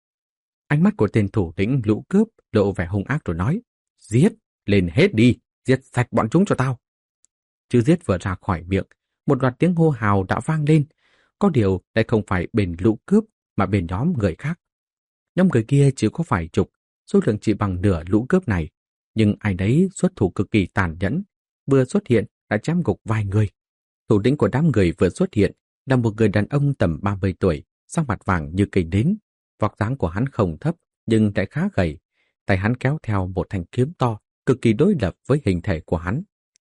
Ánh mắt của tên thủ lĩnh lũ cướp lộ vẻ hung ác rồi nói, giết, lên hết đi, giết sạch bọn chúng cho tao. Chữ giết vừa ra khỏi miệng, một loạt tiếng hô hào đã vang lên, có điều đây không phải bên lũ cướp mà bên nhóm người khác. Nhóm người kia chỉ có vài chục, số lượng chỉ bằng nửa lũ cướp này, nhưng ai nấy xuất thủ cực kỳ tàn nhẫn, vừa xuất hiện đã chém gục vài người. Thủ lĩnh của đám người vừa xuất hiện là một người đàn ông tầm ba mươi tuổi, sắc mặt vàng như cây nến. Vóc dáng của hắn không thấp nhưng lại khá gầy, tay hắn kéo theo một thanh kiếm to, cực kỳ đối lập với hình thể của hắn.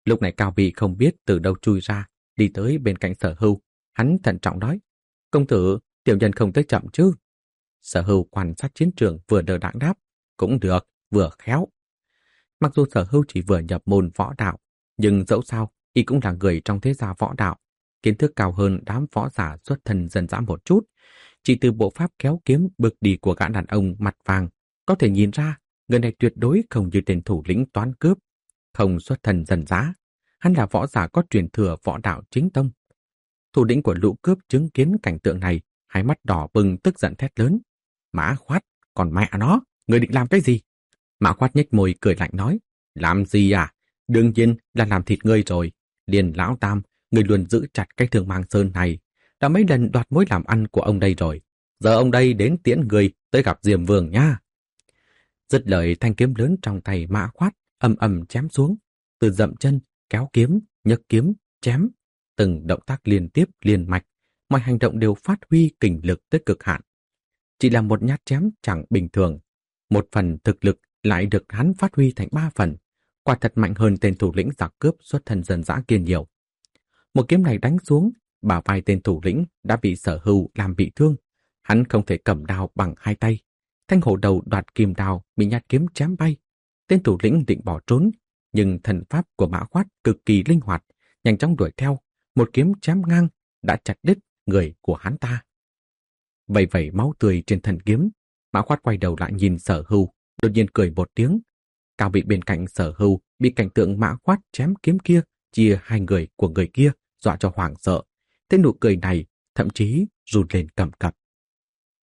Lúc này Cao Bị không biết từ đâu chui ra, đi tới bên cạnh Sở Hưu. Hắn thận trọng nói, công tử, tiểu nhân không tới chậm chứ? Sở Hưu quan sát chiến trường vừa đờ đãng đáp, cũng được, vừa khéo. Mặc dù Sở Hưu chỉ vừa nhập môn võ đạo, nhưng dẫu sao, y cũng là người trong thế gia võ đạo, kiến thức cao hơn đám võ giả xuất thân dân dã một chút. Chỉ từ bộ pháp kéo kiếm bước đi của gã đàn ông mặt vàng, có thể nhìn ra người này tuyệt đối không như tên thủ lĩnh toán cướp, không xuất thân dân dã. Hắn là võ giả có truyền thừa võ đạo chính tông. Thủ lĩnh của lũ cướp chứng kiến cảnh tượng này, hai mắt đỏ bừng tức giận thét lớn. Mã Khoát, còn mẹ nó, người định làm cái gì? Mã Khoát nhếch môi cười lạnh nói, làm gì à? Đương nhiên là làm thịt ngươi rồi. Liền lão Tam, ngươi luôn giữ chặt cái thương mang sơn này, đã mấy lần đoạt mối làm ăn của ông đây rồi. Giờ ông đây đến tiễn người tới gặp Diêm Vương nha. Dứt lời, thanh kiếm lớn trong tay Mã Khoát ầm ầm chém xuống, từ dậm chân, kéo kiếm, nhấc kiếm, chém, từng động tác liên tiếp liền mạch, mọi hành động đều phát huy kình lực tới cực hạn. Chỉ là một nhát chém chẳng bình thường, một phần thực lực lại được hắn phát huy thành ba phần, quả thật mạnh hơn tên thủ lĩnh giặc cướp xuất thân dân dã kia nhiều. Một kiếm này đánh xuống, bả vai tên thủ lĩnh đã bị Sở Hưu làm bị thương, hắn không thể cầm đao bằng hai tay. Thanh hổ đầu đoạt kim đao bị nhát kiếm chém bay. Tên thủ lĩnh định bỏ trốn, nhưng thần pháp của Mã Khoát cực kỳ linh hoạt, nhanh chóng đuổi theo, một kiếm chém ngang đã chặt đứt người của hắn ta. Vẩy vẩy máu tươi trên thân kiếm, Mã Khoát quay đầu lại nhìn Sở Hưu, đột nhiên cười một tiếng. Cao Bị bên cạnh Sở Hưu bị cảnh tượng Mã Khoát chém kiếm kia chia hai người của người kia dọa cho hoảng sợ. Tên nụ cười này thậm chí run lên cầm cập.